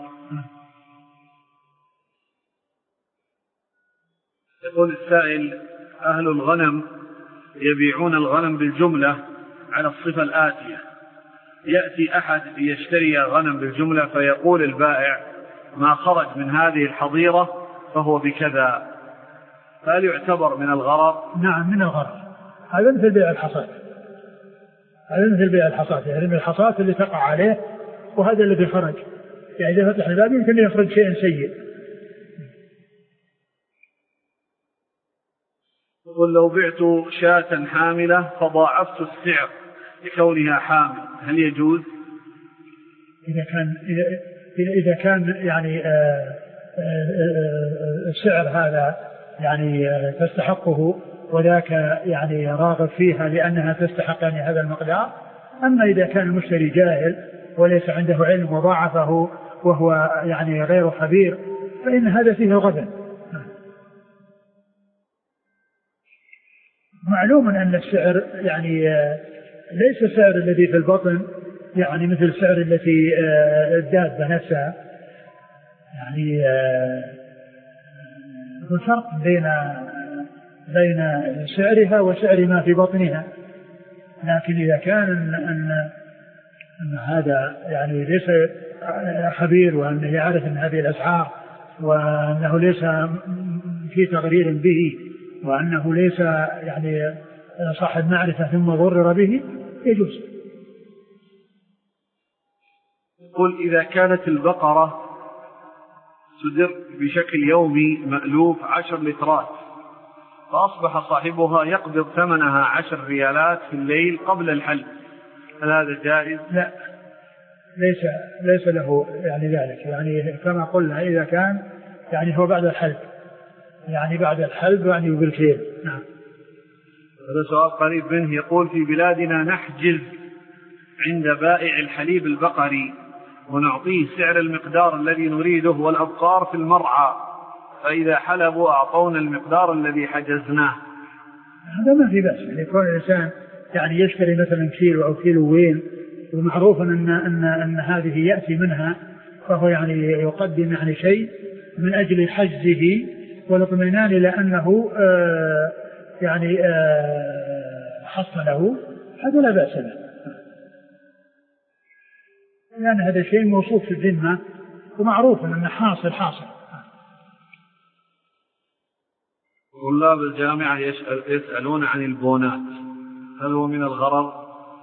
يقول السائل: أهل الغنم يبيعون الغنم بالجملة على الصفة الآتية: يأتي أحد ليشتري غنم بالجملة فيقول البائع: ما خرج من هذه الحظيرة فهو بكذا، فهل يعتبر من الغرر؟ نعم من الغرر، هذا مثل بيع الحصاد، يعني من الحصاد اللي تقع عليه، وهذا الذي خرج، يعني إذا فتح الباب يمكن أن يخرج شيء سيء. يقول: لو بعت شاة حاملة فضاعفت السعر لكونها حامل هل يجوز؟ إذا كان يعني السعر هذا يعني تستحقه وذاك يعني راغب فيها لأنها تستحق يعني هذا المقدار. أما إذا كان المشتري جاهل وليس عنده علم وضاعفه وهو يعني غير خبير فإن هذا فيه غبن. معلوم أن السعر يعني ليس السعر الذي في البطن يعني مثل السعر التي الدابة نفسها، يعني الفرق بين سعرها وسعر ما في بطنها. لكن إذا كان أن هذا يعني ليس خبير وأنه يعرف أن هذه الأسعار وأنه ليس في تغرير به وأنه ليس يعني صاحب معرفة ثم ضرر به يجوز. قل: إذا كانت البقرة تدر بشكل يومي مألوف 10 لترات فأصبح صاحبها يقبض ثمنها 10 ريالات في الليل قبل الحلب، هل هذا جائز؟ لا، ليس له يعني ذلك، يعني كما قلنا إذا كان يعني هو بعد الحلب، يعني بالكيل. نعم. هذا سؤال قريب منه. يقول: في بلادنا نحجز عند بائع الحليب البقري ونعطيه سعر المقدار الذي نريده والأبقار في المرعى، فإذا حلبوا أعطونا المقدار الذي حجزناه. هذا ما في بأس، يعني يكون الإنسان يعني يشتري مثلا كيلو أو كيلوين ومعروف أن هذه يأتي منها، فهو يعني يقدم يعني شيء من أجل حجزه والاطمئنان إلى أنه يعني حصله، هذا لا بأس له. لأن هذا الشيء موصوف في الذمة ومعروف أنه حاصل. طلاب الجامعة يسألون عن البونات، هل هو من الغرض؟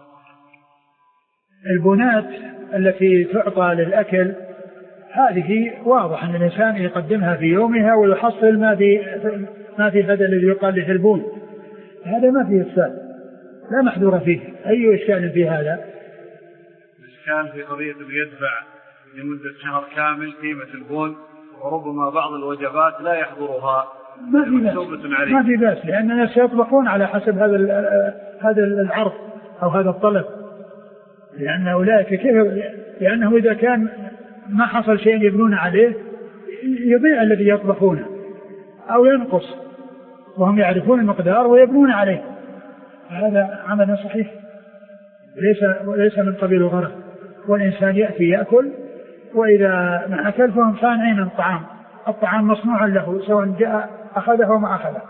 البونات التي تعطى للأكل هذه واضح أن الإنسان يقدمها في يومها ويحصل ما في هذا الذي يقال له البون، هذا ما فيه إشكال، لا محذور فيه. أي إشكال في هذا؟ الإشكال في قضية يدفع لمدة شهر كامل قيمة البون، وربما بعض الوجبات لا يحضرها. ما في بأس لأن الناس يطبخون على حسب هذا العرض أو هذا الطلب، لأن أولئك لأنه إذا كان ما حصل شيء يبنون عليه يضيع الذي يطبخونه أو ينقص، وهم يعرفون المقدار ويبنون عليه، هذا عمل صحيح ليس من قبيل الغرض. والإنسان يأتي يأكل، وإذا ما أكل فهم صانعين الطعام مصنوع له سواء جاء أخذه وما أخذه.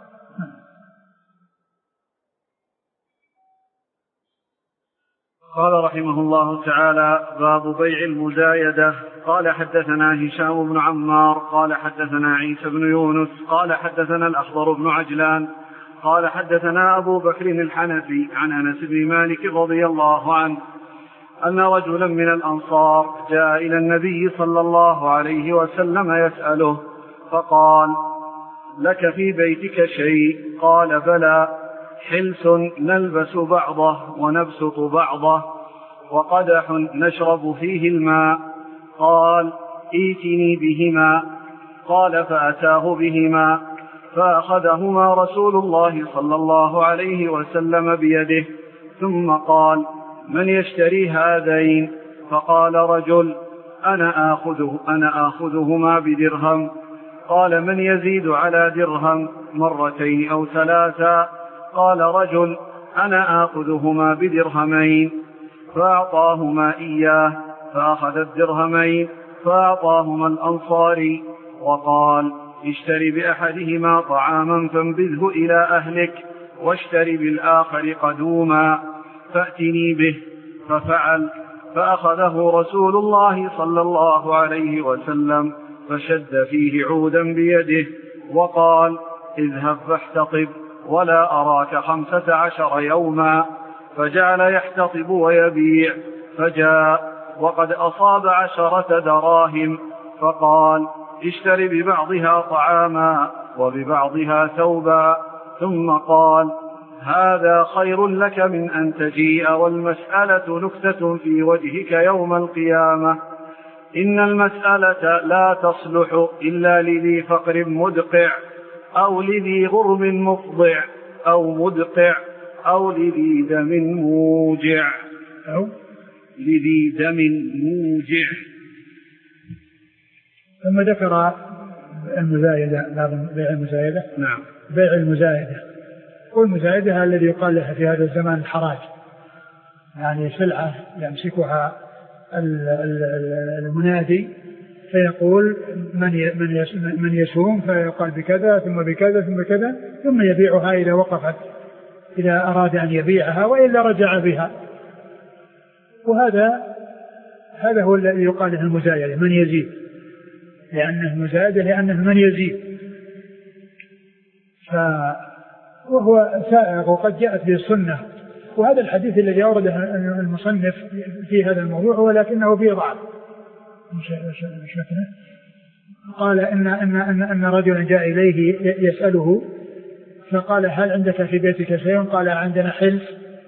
قال رحمه الله تعالى: باب بيع المزايدة. قال حدثنا هشام بن عمار قال حدثنا عيسى بن يونس قال حدثنا الأخضر بن عجلان قال حدثنا أبو بكر الحنفي عن أنس بن مالك رضي الله عنه أن رجلا من الأنصار جاء إلى النبي صلى الله عليه وسلم يسأله، فقال: لك في بيتك شيء؟ قال: بلى، حلس نلبس بعضه ونبسط بعضه، وقدح نشرب فيه الماء. قال: ائتني بهما. قال: فأتاه بهما، فأخذهما رسول الله صلى الله عليه وسلم بيده، ثم قال: من يشتري هذين؟ فقال رجل: أنا آخذهما بدرهم. قال: من يزيد على درهم؟ مرتين أو ثلاثا. قال رجل: أنا آخذهما بدرهمين. فأعطاهما إياه، فأخذ الدرهمين فأعطاهما الأنصاري، وقال: اشتري بأحدهما طعاما فانبذه إلى أهلك، واشتري بالآخر قدوما فأتني به. ففعل، فأخذه رسول الله صلى الله عليه وسلم فشد فيه عودا بيده، وقال: اذهب فاحتطب ولا أراك 15 يوما. فجعل يحتطب ويبيع، فجاء وقد أصاب 10 دراهم، فقال: اشتر ببعضها طعاما وببعضها ثوبا. ثم قال: هذا خير لك من أن تجيء والمسألة نكتة في وجهك يوم القيامة. إن المسألة لا تصلح إلا لذي فقر مدقع، أو لذي غرم مفضع، أو مدقع، أو لذي دم موجع، ثم ذكر المزايدة. بيع المزايدة. نعم. بيع المزايدة، والمزايدة الذي يقال لها في هذا الزمان الحراج، يعني سلعة يمسكها المنادي فيقول من يسوم، فيقال بكذا ثم بكذا ثم بكذا، ثم يبيعها إذا وقفت، إذا أراد أن يبيعها، وإلا رجع بها. هذا هو الذي يقال له المزايدة، من يزيد، لأنه المزايدة لأنه من يزيد. وهو سائغ وقد جاءت به السنة، وهذا الحديث الذي أورده المصنف في هذا الموضوع ولكنه فيه ضعف. قال إن رجلا جاء إليه يسأله، فقال: هل عندك في بيتك شيء؟ قال: عندنا حلس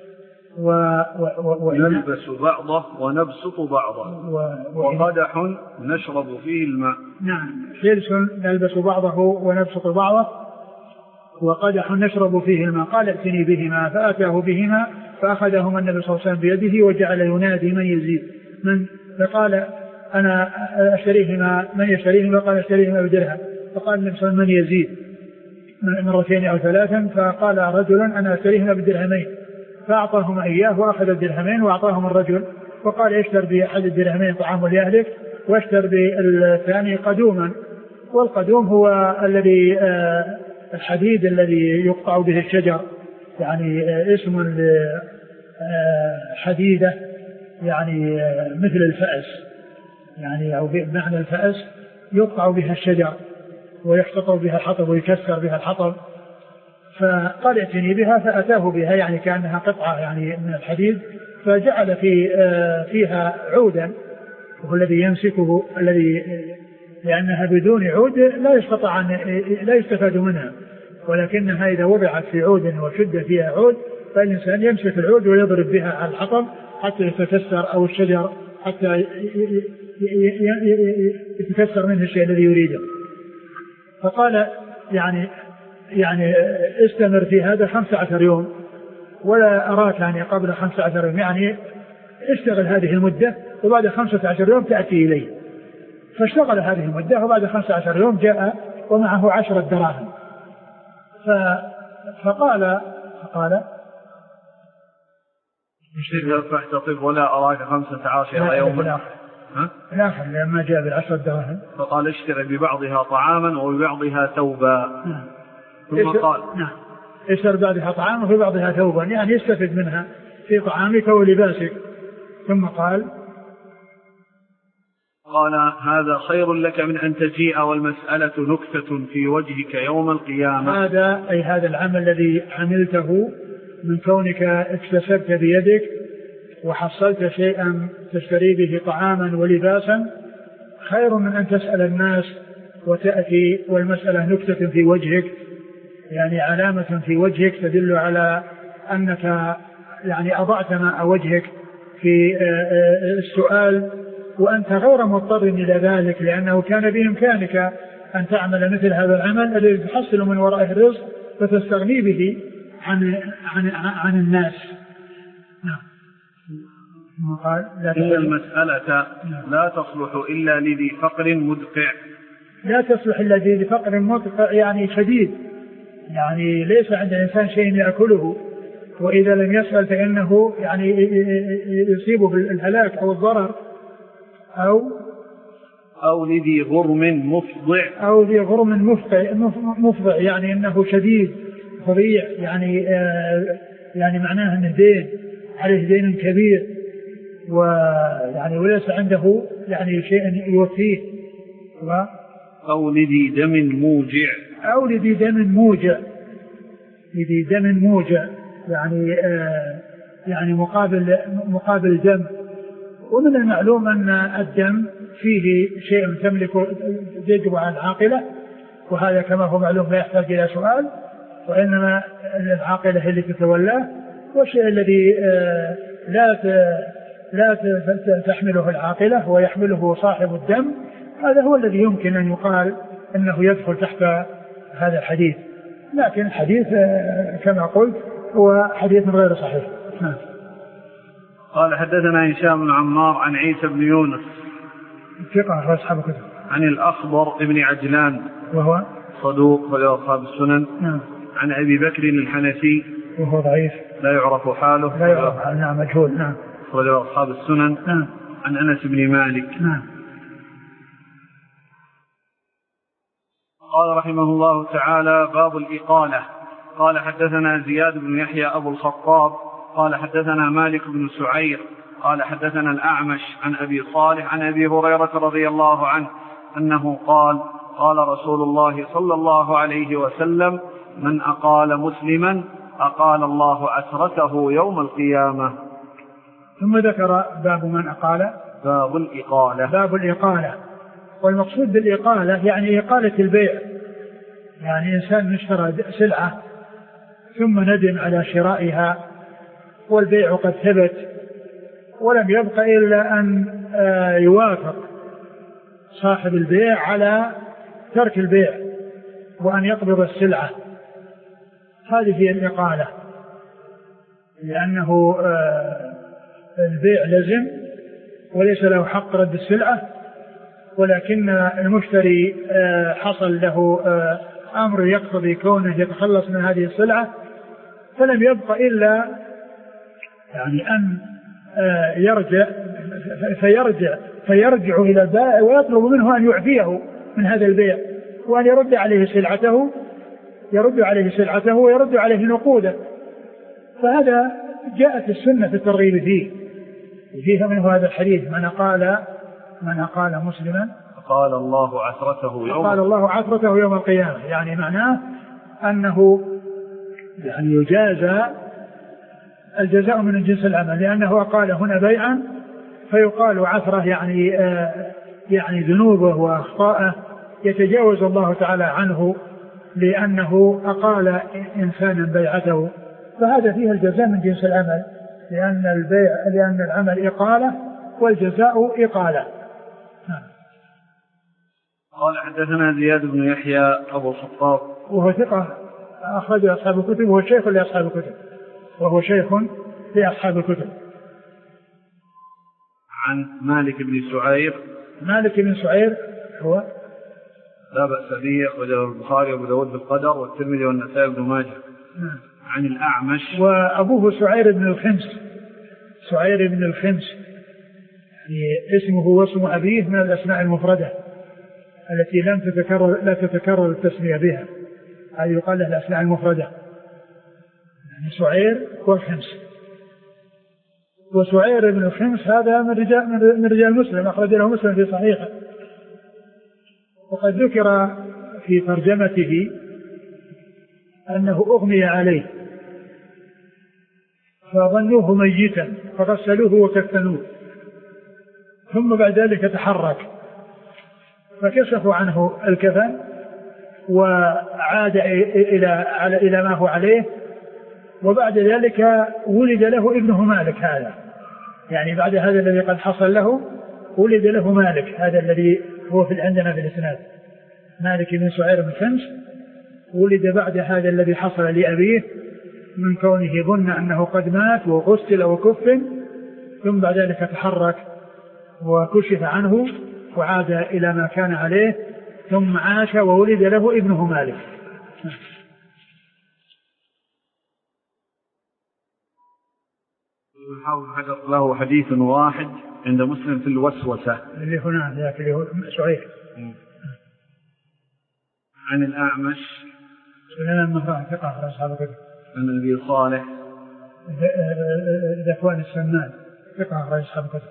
نلبس بعضه ونبسط بعضه، وقدح نشرب فيه الماء. نعم، حلس نلبس بعضه ونبسط بعضه، وقدح نشرب فيه الماء. قال: ائتني بهما. فأتاه بهما، فأخذهما النبي صلى الله عليه وسلم بيده وجعل ينادي من يزيد فقال: أنا أشتريهما. من يشتريهما؟ قال: اشتريهما بدرهم. فقال النبي صلى الله عليه وسلم: من يزيد؟ مرتين أو ثلاثا. فقال رجل: أنا أشتريهما بدرهمين. فأعطاهما إياه، وأخذ الدرهمين وأعطاهم الرجل، وقال: اشتر بأحد الدرهمين طعام لأهلك، واشتر بالثاني قدوما. والقدوم هو الذي الحديد الذي يقطع به الشجر، يعني اسم حديدة يعني مثل الفأس، يعني أو بمعنى الفأس يقطع بها الشجر ويحتطب بها الحطب ويكسر بها الحطب. فقال ائتني بها فأتاه بها، يعني كأنها قطعة يعني من الحديد، فجعل فيها عودا وهو الذي يمسكه، الذي لأنها بدون عود لا يستفاد منها، ولكنها إذا وضعت في عود وشد فيها عود فالإنسان يمسك العود ويضرب بها على الحطب حتى يتكسر، أو الشجر حتى يتكسر منه الشيء الذي يريده. فقال يعني استمر في هذا 15 يوم ولا أراك يعني قبل 15 يوم، يعني اشتغل هذه المدة وبعد 15 يوم تأتي إليه. فاشتغل هذه المدة وبعد 15 يوم جاء ومعه 10 دراهم. فقال اشتغل فاحتطب ولا أراك 15 يوما. الآخر لما جاء ب10 دراهم فقال اشتري ببعضها طعاما وببعضها ثوبا. ثم قال اشتري ببعضها طعاما وفي بعضها ثوبا، يعني يستفد منها في طعامك ولباسك. ثم قال هذا خير لك من أن تجيء والمسألة نكتة في وجهك يوم القيامة. هذا العمل الذي عملته من كونك اكتسبت بيدك وحصلت شيئا تشتري به طعاما ولباسا خير من أن تسأل الناس وتأتي والمسألة نكتة في وجهك، يعني علامة في وجهك تدل على أنك يعني أضعت ماء وجهك في السؤال، وأنت غير مضطر إلى ذلك، لأنه كان بإمكانك أن تعمل مثل هذا العمل الذي تحصل من ورائه الرزق فتستغني به عن الناس. قال إن المسألة لا تصلح إلا لذي فقر مدقع. لا تصلح إلا لذي فقر مدقع، يعني شديد، يعني ليس عند الإنسان شيء يأكله، وإذا لم يسأل فإنه يعني يصيبه بالهلاك أو الضرر، أو لذي غرم مفضع. أو ذي غرم مفضع، يعني أنه شديد فظيع، يعني معناه أنه دين عليه دين كبير، ويعني وليس عنده يعني شيء يوفيه. أو لذي دم موجع. أو لذي دم موجع، لذي دم موجع يعني مقابل دم. ومن المعلوم أن الدم فيه شيء يجب على العاقلة، وهذا كما هو معلوم لا يحتاج إلى سؤال، وإنما العاقلة هي اللي تتولاه، والشيء الذي لا تحمله العاقلة ويحمله صاحب الدم هذا هو الذي يمكن أن يقال أنه يدخل تحت هذا الحديث، لكن الحديث كما قلت هو حديث غير صحيح. قال حدثنا هشام بن عمار عن عيسى بن يونس ثقة أصحاب الكتب، عن الأخضر ابن عجلان وهو صدوق وله أصحاب السنن. عن أبي بكر الحنفي وهو ضعيف لا يعرف حاله. لا يعرف حاله، نعم، مجهول. وله أصحاب السنن. عن أنس بن مالك. قال رحمه الله تعالى: باب الإقالة. قال حدثنا زياد بن يحيى أبو الخطاب قال حدثنا مالك بن سعير قال حدثنا الأعمش عن أبي صالح عن أبي هريرة رضي الله عنه أنه قال: قال رسول الله صلى الله عليه وسلم: من أقال مسلما أقال الله أسرته يوم القيامة. ثم ذكر باب من أقال. باب الإقالة. باب الإقالة، والمقصود بالإقالة يعني إقالة البيع، يعني إنسان اشترى سلعة ثم ندم على شرائها والبيع قد ثبت ولم يبق إلا أن يوافق صاحب البيع على ترك البيع وأن يقبض السلعة، هذه هي الإقالة، لأنه البيع لزم وليس له حق رد السلعة، ولكن المشتري حصل له أمر يقتضي كونه يتخلص من هذه السلعة، فلم يبق إلا يعني أن فيرجع إلى البائع ويطلب منه أن يعفيه من هذا البيع وأن يرد عليه سلعته ويرد عليه نقوده. فهذا جاءت السنة في الترغيب فيه، وفيها منه هذا الحديث من أقال مسلما قال الله عثرته يوم القيامة، يعني معناه أنه يعني يجازى الجزاء من جنس العمل، لأنه أقال هنا بيعا فيقال عثرة يعني ذنوبه وأخطاءه يتجاوز الله تعالى عنه لأنه أقال إنسانا بيعته، فهذا فيه الجزاء من جنس العمل، لأن العمل إقالة والجزاء إقالة. قال حدثنا زياد بن يحيى أبو الخطاب وهو ثقة أخرج أصحاب الكتب، وهو شيخ لأصحاب الكتب. عن مالك بن سعير هو لا بأس به، أخرجه البخاري وأبو داود بالقدر والترمذي والنسائي بن ماجه. عن الأعمش وأبوه سعير بن الخمس يعني اسمه واسم أبيه من الأسماء المفردة التي لا تتكرر التسمية بها، هذه يقال لها الأسماء المفردة، يعني سعير والخمس. وسعير بن الخمس هذا من رجال مسلم، أخرج له مسلم في صحيحه. وقد ذكر في ترجمته أنه أغمي عليه فظنوه ميتا فغسلوه وكفنوه، ثم بعد ذلك تحرك فكشفوا عنه الكفن وعاد إلى ما هو عليه، وبعد ذلك ولد له ابنه مالك، هذا يعني بعد هذا الذي قد حصل له ولد له مالك، هذا الذي هو عندنا في الإسناد، مالك بن سعير بن خمس ولد بعد هذا الذي حصل لأبيه من كونه ظن أنه قد مات وغسل وكفن، ثم بعد ذلك تحرك وكشف عنه وعاد إلى ما كان عليه، ثم عاش وولد له ابنه مالك. له حديث واحد عند مسلم في الوسوسة اللي هنا ذاك اللي هو سعير. عن الأعمش سليمان بن مهران ثقة أخرج أصحاب الكتب. عن أبي صالح ذكوان السمان ثقة أخرج أصحاب الكتب.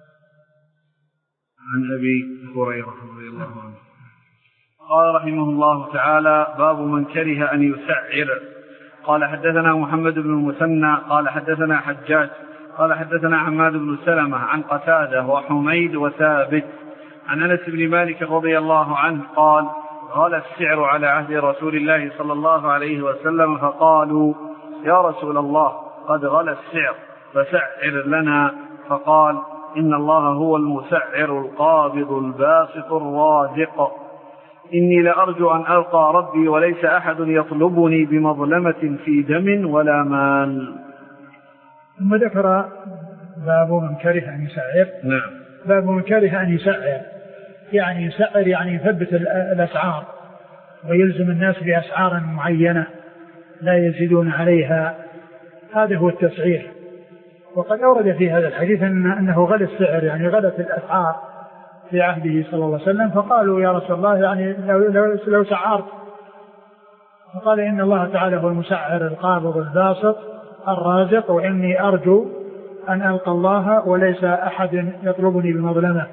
عن أبي هريرة رضي الله عنه قال رحمه الله تعالى: باب من كره أن يسعر. قال حدثنا محمد بن المثنى قال حدثنا حجاج قال حدثنا حماد بن سلمة عن قتادة وحميد وثابت عن أنس بن مالك رضي الله عنه قال: غلى السعر على عهد رسول الله صلى الله عليه وسلم، فقالوا: يا رسول الله قد غلى السعر فسعر لنا، فقال: إن الله هو المسعر القابض الباسط الرازق، إني لأرجو أن ألقى ربي وليس أحد يطلبني بمظلمة في دم ولا مال. ثم ذكر باب من كره أن يسعر. نعم. باب من كره أن يسعر، يعني يسعر يعني يثبت الأسعار ويلزم الناس بأسعار معينة لا يزيدون عليها، هذا هو التسعير. وقد أورد في هذا الحديث أنه غلى السعر، يعني غلت الأسعار في عهده صلى الله عليه وسلم، فقالوا: يا رسول الله يعني لو سعرت، فقال: إن الله تعالى هو المسعر القابض الباسط الرازق، وإني أرجو أن ألقى الله وليس أحد يطلبني بمظلمة.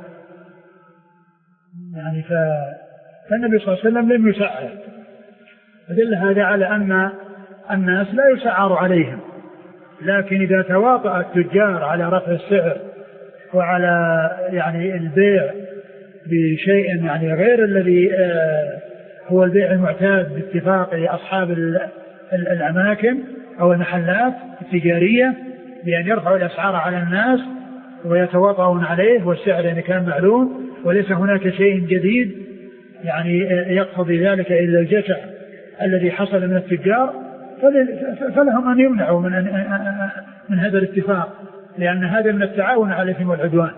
يعني فالنبي صلى الله عليه وسلم لم يسعر، فدل هذا على أن الناس لا يسعر عليهم، لكن إذا تواطأ التجار على رفع السعر وعلى يعني البيع بشيء يعني غير الذي هو البيع المعتاد باتفاق أصحاب الأماكن أو المحلات التجارية بأن يرفعوا الأسعار على الناس ويتواطؤون عليه، والسعر يعني كان معلوم وليس هناك شيء جديد يعني يقتضي ذلك إلا الجشع الذي حصل من التجار، فلهم أن يمنعوا من هذا الاتفاق، لأن هذا من التعاون على الإثم والعدوان،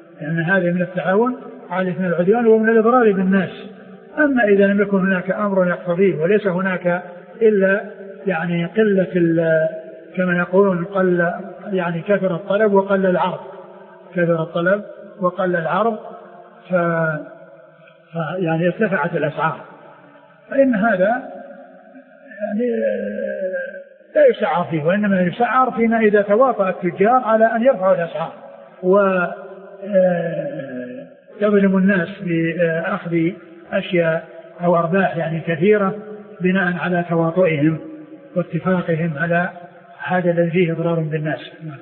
ومن الإضرار بالناس. أما إذا لم يكن هناك أمر يقتضيه وليس هناك إلا يعني قلة كما يقولون قل يعني كثر الطلب وقل العرض، يعني ارتفعت الأسعار، فإن هذا يعني لا يسعر فيه، وإنما يسعر فيما إذا تواطأ التجار على أن يرفعوا الأسعار، ويظلم الناس بأخذ أشياء أو أرباح يعني كثيرة بناء على تواطؤهم واتفاقهم على هذا الذي فيه إضرار بالناس.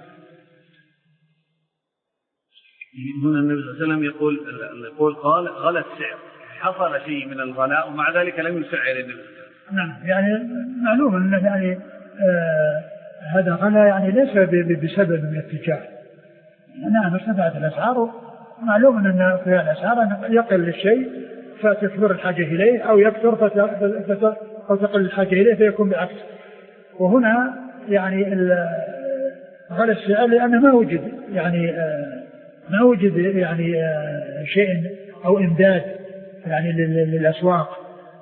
هنا النبي صلى الله عليه وسلم يقول قال غلى السعر، حصل شيء من الغلاء ومع ذلك لم يسعر النبي. نعم يعني معلوم أن يعني هذا غلا يعني ليس بسبب من التجار. نعم ارتفعت الأسعار، معلوم أن ارتفاع الأسعار يقل الشيء فتكثر الحاجة إليه أو يكثر أو تقل الحاجة إليه فيكون بالعكس. وهنا يعني غلا السعر لأنه ما وجد يعني شيء أو إمداد يعني للأسواق.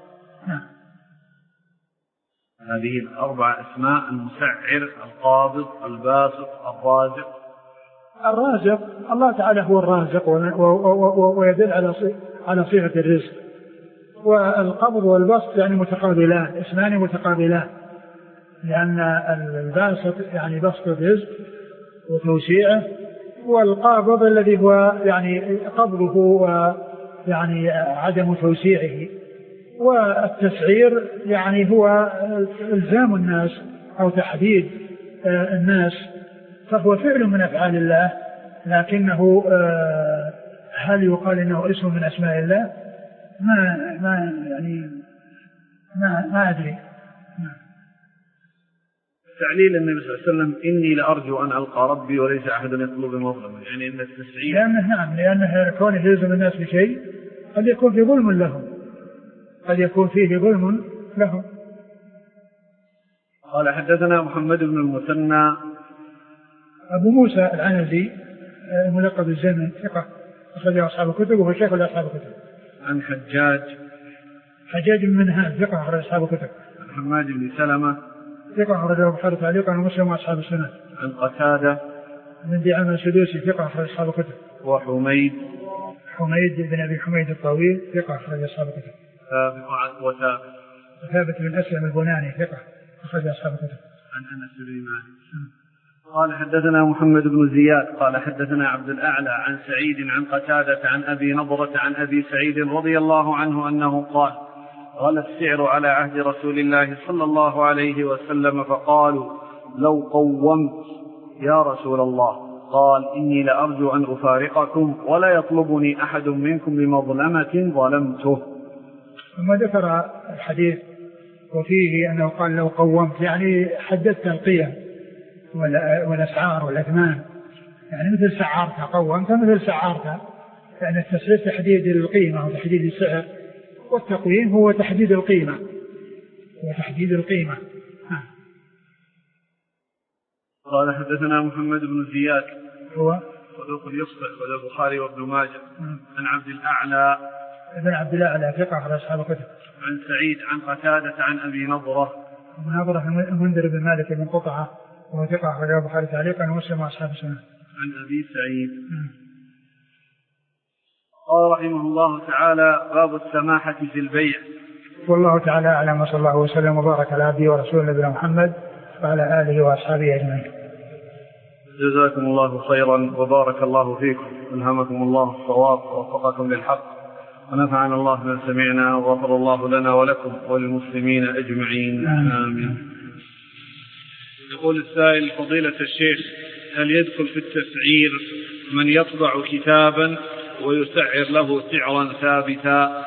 هذه الأربع أسماء: المسعر، القابض، الباسط، الرازق. الرازق الله تعالى هو الرازق ويدل على صيغة الرزق. والقبض والبسط يعني متقابلان، اسمان متقابلان، لأن الباسط يعني بسط الرزق وتوسيعه، والقابض الذي هو يعني قبضه ويعني عدم توسيعه. والتسعير يعني هو إلزام الناس أو تحديد الناس، فهو فعل من أفعال الله، لكنه هل يقال إنه اسم من أسماء الله؟ ما أدري. تعليل النبي صلى الله عليه وسلم: إني لأرجو أن ألقى ربي وليس أحد يطلب مظلما، يعني إن التسعير لأنه كونه يلزم الناس بشيء قد يكون في ظلم لهم، قد يكون فيه ظلم لهم. قال حدثنا محمد بن المثنى أبو موسى العنزي ملقب الزمن، ثقة أخرج أصحاب الكتب وهو شيخ أصحاب الكتب. عن حجاج بن منهال، ثقة أخرج أصحاب الكتب. عن حماد بن سلمة، ثقة أخرجه البخاري تعليقا ومسلم وأصحاب السنن. عن قتادة بن دعامة السدوسي، ثقة أخرج أصحاب الكتب. وحميد بن أبي حميد الطويل، ثقة أخرج أصحاب الكتب. ثابت بن أسلم البناني، ثقة أخرج أصحاب الكتب. عن أنس بن مالك. قال حدثنا محمد بن زياد قال حدثنا عبد الأعلى عن سعيد عن قتادة عن أبي نضرة عن أبي سعيد رضي الله عنه أنه قال: غلى السعر على عهد رسول الله صلى الله عليه وسلم، فقالوا: لو قومت يا رسول الله. قال: إني لأرجو أن أفارقكم ولا يطلبني أحد منكم بمظلمة ظلمته. ثم ذكر الحديث وفيه أنه قال: لو قومت، يعني حددت القيم والأسعار والأثمان، يعني مثل سعرتها، قومت مثل سعرتها، يعني التسعير تحديد القيمة وتحديد السعر، والتقويم هو تحديد القيمة قال حدثنا محمد بن زياد هو صدوق يصبح وله البخاري وابن ماجه. عن عبد الأعلى ابن عبد الأعلى، ثقة أخرج أصحاب الكتب. عن سعيد عن قتادة عن أبي نضرة المنذر بن مالك بن قطعة وهو ثقة أخرجه البخاري تعليقا ومسلم وأصحاب السنن. عن أبي سعيد. قال رحمه الله تعالى: باب السماحة في البيع. والله تعالى أعلم، وصلى الله وسلم وبارك على عبده ورسوله نبينا محمد وعلى آله وأصحابه أجمعين. جزاكم الله خيرا وبارك الله فيكم، ألهمكم الله الصواب ووفقكم للحق، ونفعنا الله بما سمعنا، وغفر الله لنا ولكم وللمسلمين أجمعين، آمين. يقول السائل: فضيلة الشيخ، هل يدخل في التسعير من يطبع كتابا ويسعر له سعرا ثابتا؟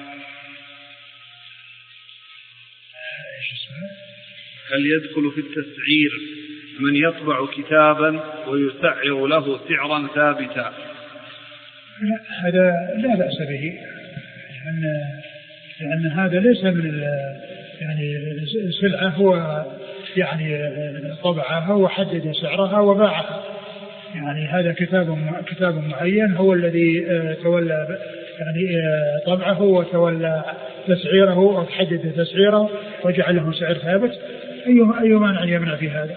هل يدخل في التسعير من يطبع كتابا ويسعر له سعرا ثابتا؟ هذا لا بأس به، لأن هذا ليس من يعني سلعة، هو يعني طبعها وحدد سعرها وباعها، يعني هذا كتاب معين هو الذي تولى يعني طبعه وتولى تسعيره أو حدد تسعيره وجعله سعر ثابت. أي مانع يمنع في هذا؟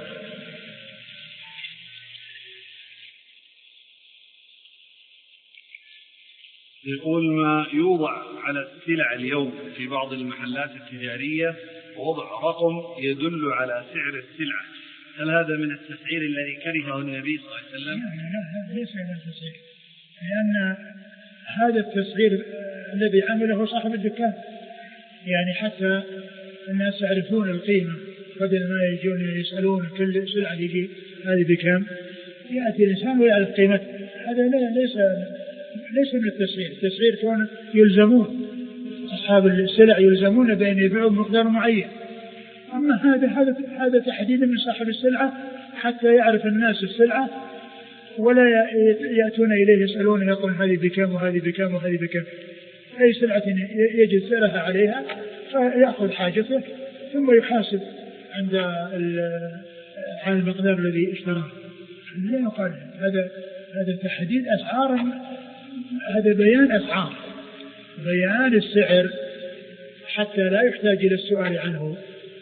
يقول: ما يوضع على السلع اليوم في بعض المحلات التجارية وضع رقم يدل على سعر السلعة، هل هذا من التسعير الذي كرهه النبي صلى الله عليه وسلم؟ لا ليس من التسعير، لأن هذا التسعير الذي عمله صاحب الدكان، يعني حتى الناس يعرفون القيمة بدل ما يجون يسألون كل سلعة يجي هذه بكم، يأتي الإنسان ويعرف قيمته. هذا ليس من التسعير. التسعير كون يلزمون أصحاب السلع يلزمون بأن يبيعوا بمقدار معين، أما هذا تحديد من صاحب السلعة حتى يعرف الناس السلعة ولا يأتون إليه يسألون يقول هذه بكم وهذه بكم وهذه بكم. أي سلعة يجد سعرها عليها فيأخذ حاجته ثم يحاسب عند على المقدار الذي اشتراه. لا يقال هذا تحديد أسعار، هذا بيان أسعار، بيان السعر حتى لا يحتاج إلى السؤال عنه.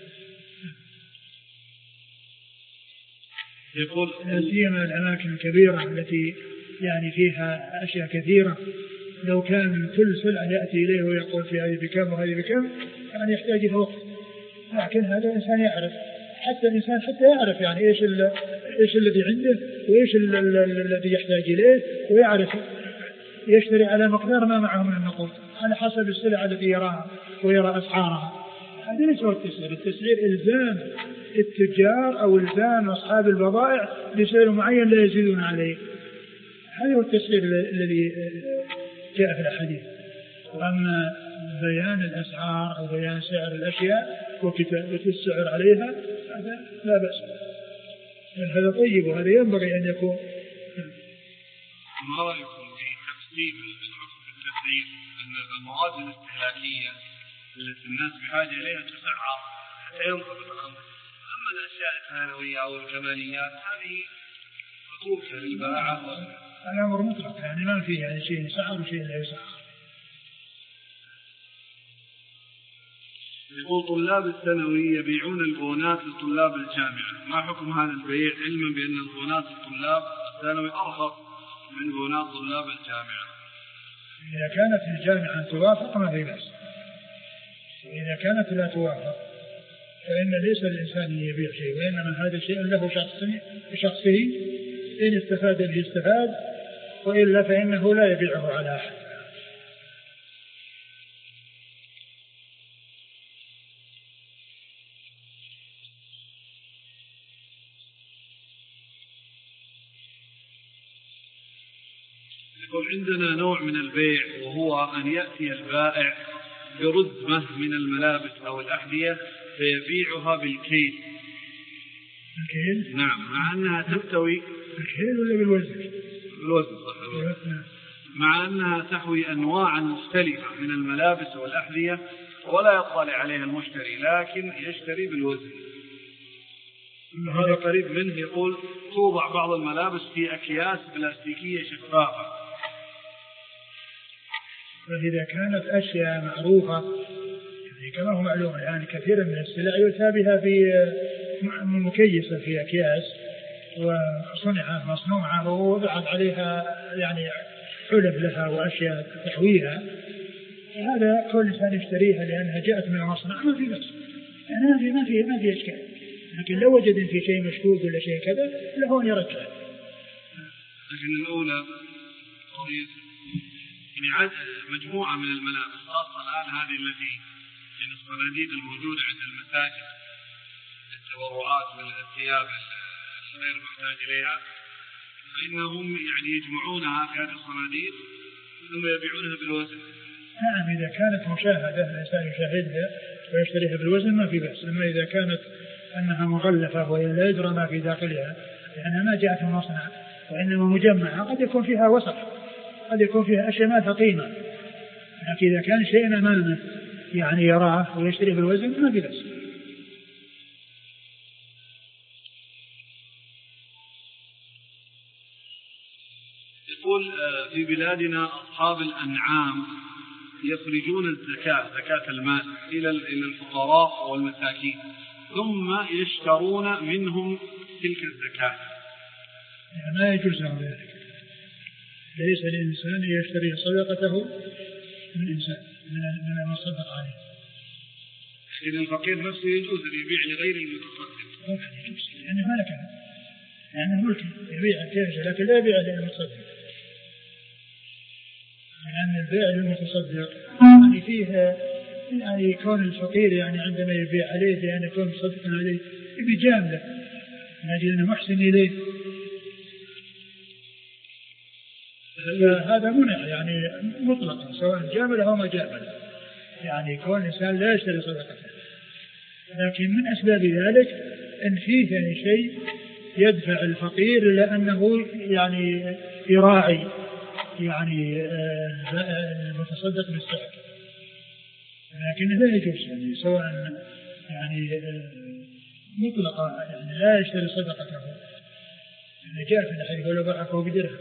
يقول سيما الأماكن الكبيرة التي يعني فيها أشياء كثيرة، لو كان كل سلعة يأتي إليه ويقول في هذه بكم وهذه بكم يعني يحتاج إلى وقت، لكن هذا الإنسان يعرف، حتى الإنسان حتى يعرف يعني إيش الذي عنده وإيش الذي يحتاج إليه، ويعرف يشتري على مقدار ما معه من النقود على حسب السلعة التي يراها ويرى أسعارها. هذا ليس هو التسعير. التسعير إلزام التجار أو إلزام أصحاب البضائع بسعر معين لا يزيدون عليه. هذا هو التسعير الذي جاء في الحديث. وأما بيان الأسعار أو بيان سعر الأشياء وكتابة السعر عليها هذا لا بأس، هذا طيب وهذا ينبغي أن يكون. ما رأيكم في تقسيم الحكم بالتسعير أن المواد الاستهلاكية التي الناس بحاجة إليها تسعر حتى ينضبط الأمر، أما الأشياء الثانوية أو الكماليات هذه متروكة للباعة؟ الأمر مطلق، يعني ما فيه يعني شيء يسعر وشيء لا يسعر. يقول طلاب الثانوي يبيعون البونات لطلاب الجامعة، ما حكم هذا البيع علما بأن البونات لطلاب الثانوي أرخص من بونات طلاب الجامعة؟ إذا كانت الجامعة توافق ما في بأس، وإذا كانت لا توافق فإن ليس الإنسان يبيع شيء، وإنما هذا شيء له شخصه، إن استفاد به استفاد، وإلا فإنه لا يبيعه على أحد. يقول عندنا نوع من البيع وهو أن يأتي البائع برزمة من الملابس أو الأحذية فيبيعها بالكيل. الكيل؟ نعم، مع أنها تحتوي بالكيل ولا بالوزن؟ بالوزن صحيح. مع أنها تحوي أنواعا مختلفة من الملابس والأحذية ولا يطلع عليها المشتري، لكن يشتري بالوزن. هذا قريب منه. يقول توضع بعض الملابس في أكياس بلاستيكية شفافة. فإذا كانت أشياء معروفة يعني كما هو معلوم يعني كثيرا من السلع يؤتى بها في مكيسة في أكياس وصنعت مصنوعة ووضعت عليها يعني حلب لها وأشياء تحويها، هذا كل إنسان يشتريها لأنها جاءت من المصنع ما في بس، يعني ما في إشكال. لكن لو وجد في شيء مشكوك ولا شيء كذا له أن يرجع. لكن الأولى يعني مجموعة من الملابس خاصة الآن هذه التي من الصناديق الموجودة عند المساجد للتبرعات من الثياب غير محتاج إليها، فإنهم يعني يجمعونها في هذه الصناديق ثم يبيعونها بالوزن. نعم، إذا كانت مشاهدة الإنسان يشاهدها ويشتريها بالوزن ما في بأس. أما إذا كانت أنها مغلفة وهي لا يدرى ما في داخلها لأنها ما جاءت من مصنع وإنما مجمعة، قد يكون فيها وسخ، قد يكون فيها أشياء ما ثقيمة، لكن إذا كان شيء أمامه يعني يراه ويشتري بالوزن ما في بأس. يقول في بلادنا أصحاب الأنعام يخرجون الزكاة، زكاة المال إلى الفقراء والمساكين ثم يشترون منهم تلك الزكاة. يعني ما يجوز له ذلك، ليس الإنسان يشتري صدقته من إنسان من المصدق عليه. لكن الفقير نفسه يجوز أن يبيع لغير المتصدق. يجوز لأنه ملكه، لأنه ملك يبيع كيف، لكن لا يبيع للمتصدق، لأن البيع للمتصدق يعني فيه يعني يكون الفقير يعني عندما يبيع عليه لأن يكون مصدقا عليه يبي جامله من أجل أنه محسن إليه، هذا منع يعني مطلقا سواء جامله أو ما جامله، يعني يكون الإنسان لا يشتري صدقته. لكن من أسباب ذلك أن فيه يعني شيء يدفع الفقير إلى أنه يعني يراعي يعني المتصدق بالسعر، لكن لا يجوز يعني سواء يعني مطلقا يعني لا يشتري صدقته، يعني جاء في الحديث ولو باعه بدرهم.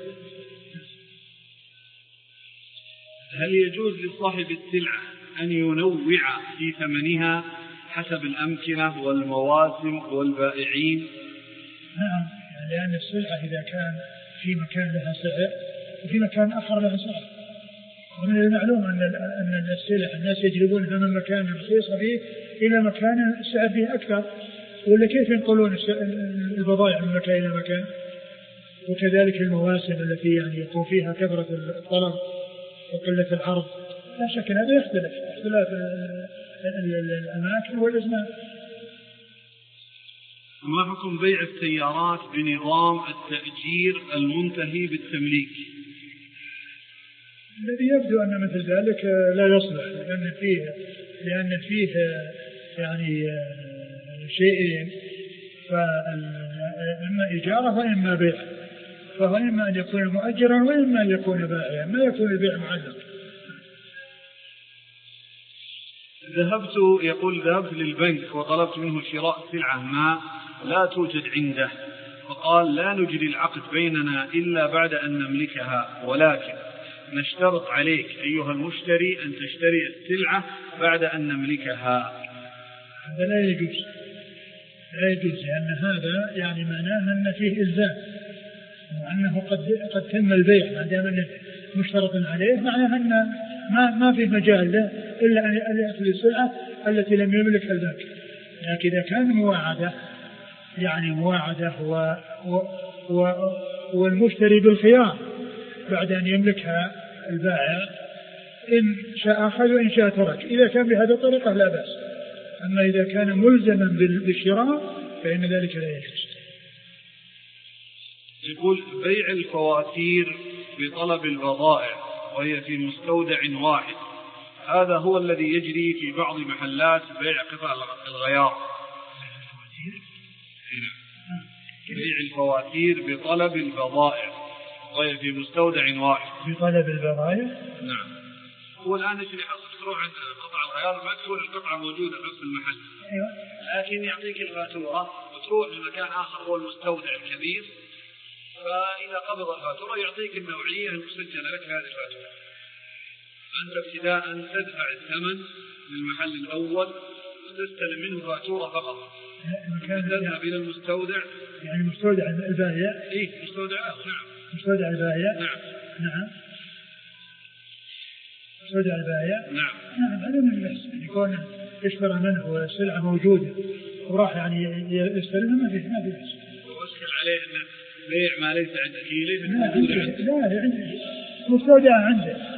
هل يجوز لصاحب السلعة أن ينوع في ثمنها حسب الأمكنة والمواسم والبائعين؟ نعم، لأن السلعة إذا كان في مكان لها سعر وفي مكان آخر لها سعر، ومن المعلوم أن السلع الناس يجلبونها من مكان رخيصة فيه إلى مكان السعر فيه أكثر، ولا كيف ينقلون البضائع من مكان إلى مكان؟ وكذلك المواسم التي يعني يكون فيها كثرة الطلب وقلة العرض، لا شك أن هذا يختلف اختلاف الأماكن والأزمان. ما حكم بيع السيارات بنظام التأجير المنتهي بالتمليك؟ الذي يبدو أن مثل ذلك لا يصلح، لأن فيه يعني شيئين، فإما إجارة وإما بيع، فهو إما أن يكون مؤجرا وإما أن يكون بائعا، ما يكون البيع معلق. ذهبت للبنك وطلبت منه شراء سلعة ما لا توجد عنده، فقال لا نجري العقد بيننا إلا بعد أن نملكها، ولكن نشترط عليك أيها المشتري أن تشتري السلعة بعد أن نملكها. هذا لا يجوز، لأن هذا يعني معناه أن فيه إلزام، وأنه قد تم البيع ما دام أنه مشترط عليه، معناه أن ما في مجال له إلا أن يأخذ السلعة التي لم يملكها البنك. لكن إذا كان مواعدة والمشتري بالخيار بعد أن يملكها البائع، إن شاء أخذ وإن شاء ترك، إذا كان بهذه الطريقة لا بأس. أما إذا كان ملزما بالشراء فإن ذلك لا يجوز. يقول بيع الفواتير بطلب البضائع وهي في مستودع واحد، هذا هو الذي يجري في بعض محلات بيع قطع الغيار. بيع الفواتير بطلب البضائع وهي في مستودع واحد. بطلب البضائع؟ نعم. هو الآن تروح عند قطع الغيار ما تكون القطعة موجودة في نفس المحل، لكن يعطيك الفاتورة وتروح لمكان آخر هو المستودع الكبير، فإذا قبض الفاتورة يعطيك النوعية المسجلة لك هذه الفاتورة، أنت ابتداء تدفع الثمن للمحل الأول وتستلم منه فاتورة فقط. تذهب إلى المستودع، يعني مستودع البائع. إيه مستودع. نعم مستودع البائع. نعم مستودع البائع. نعم هذا من الناس يكون يشترى منه والسلعة موجودة وراح يعني يستلمها، ما في بأس. وأشكل عليه أن بيع ما ليس عندك، ليس موجود عنده. لا عندي مستودع عنده.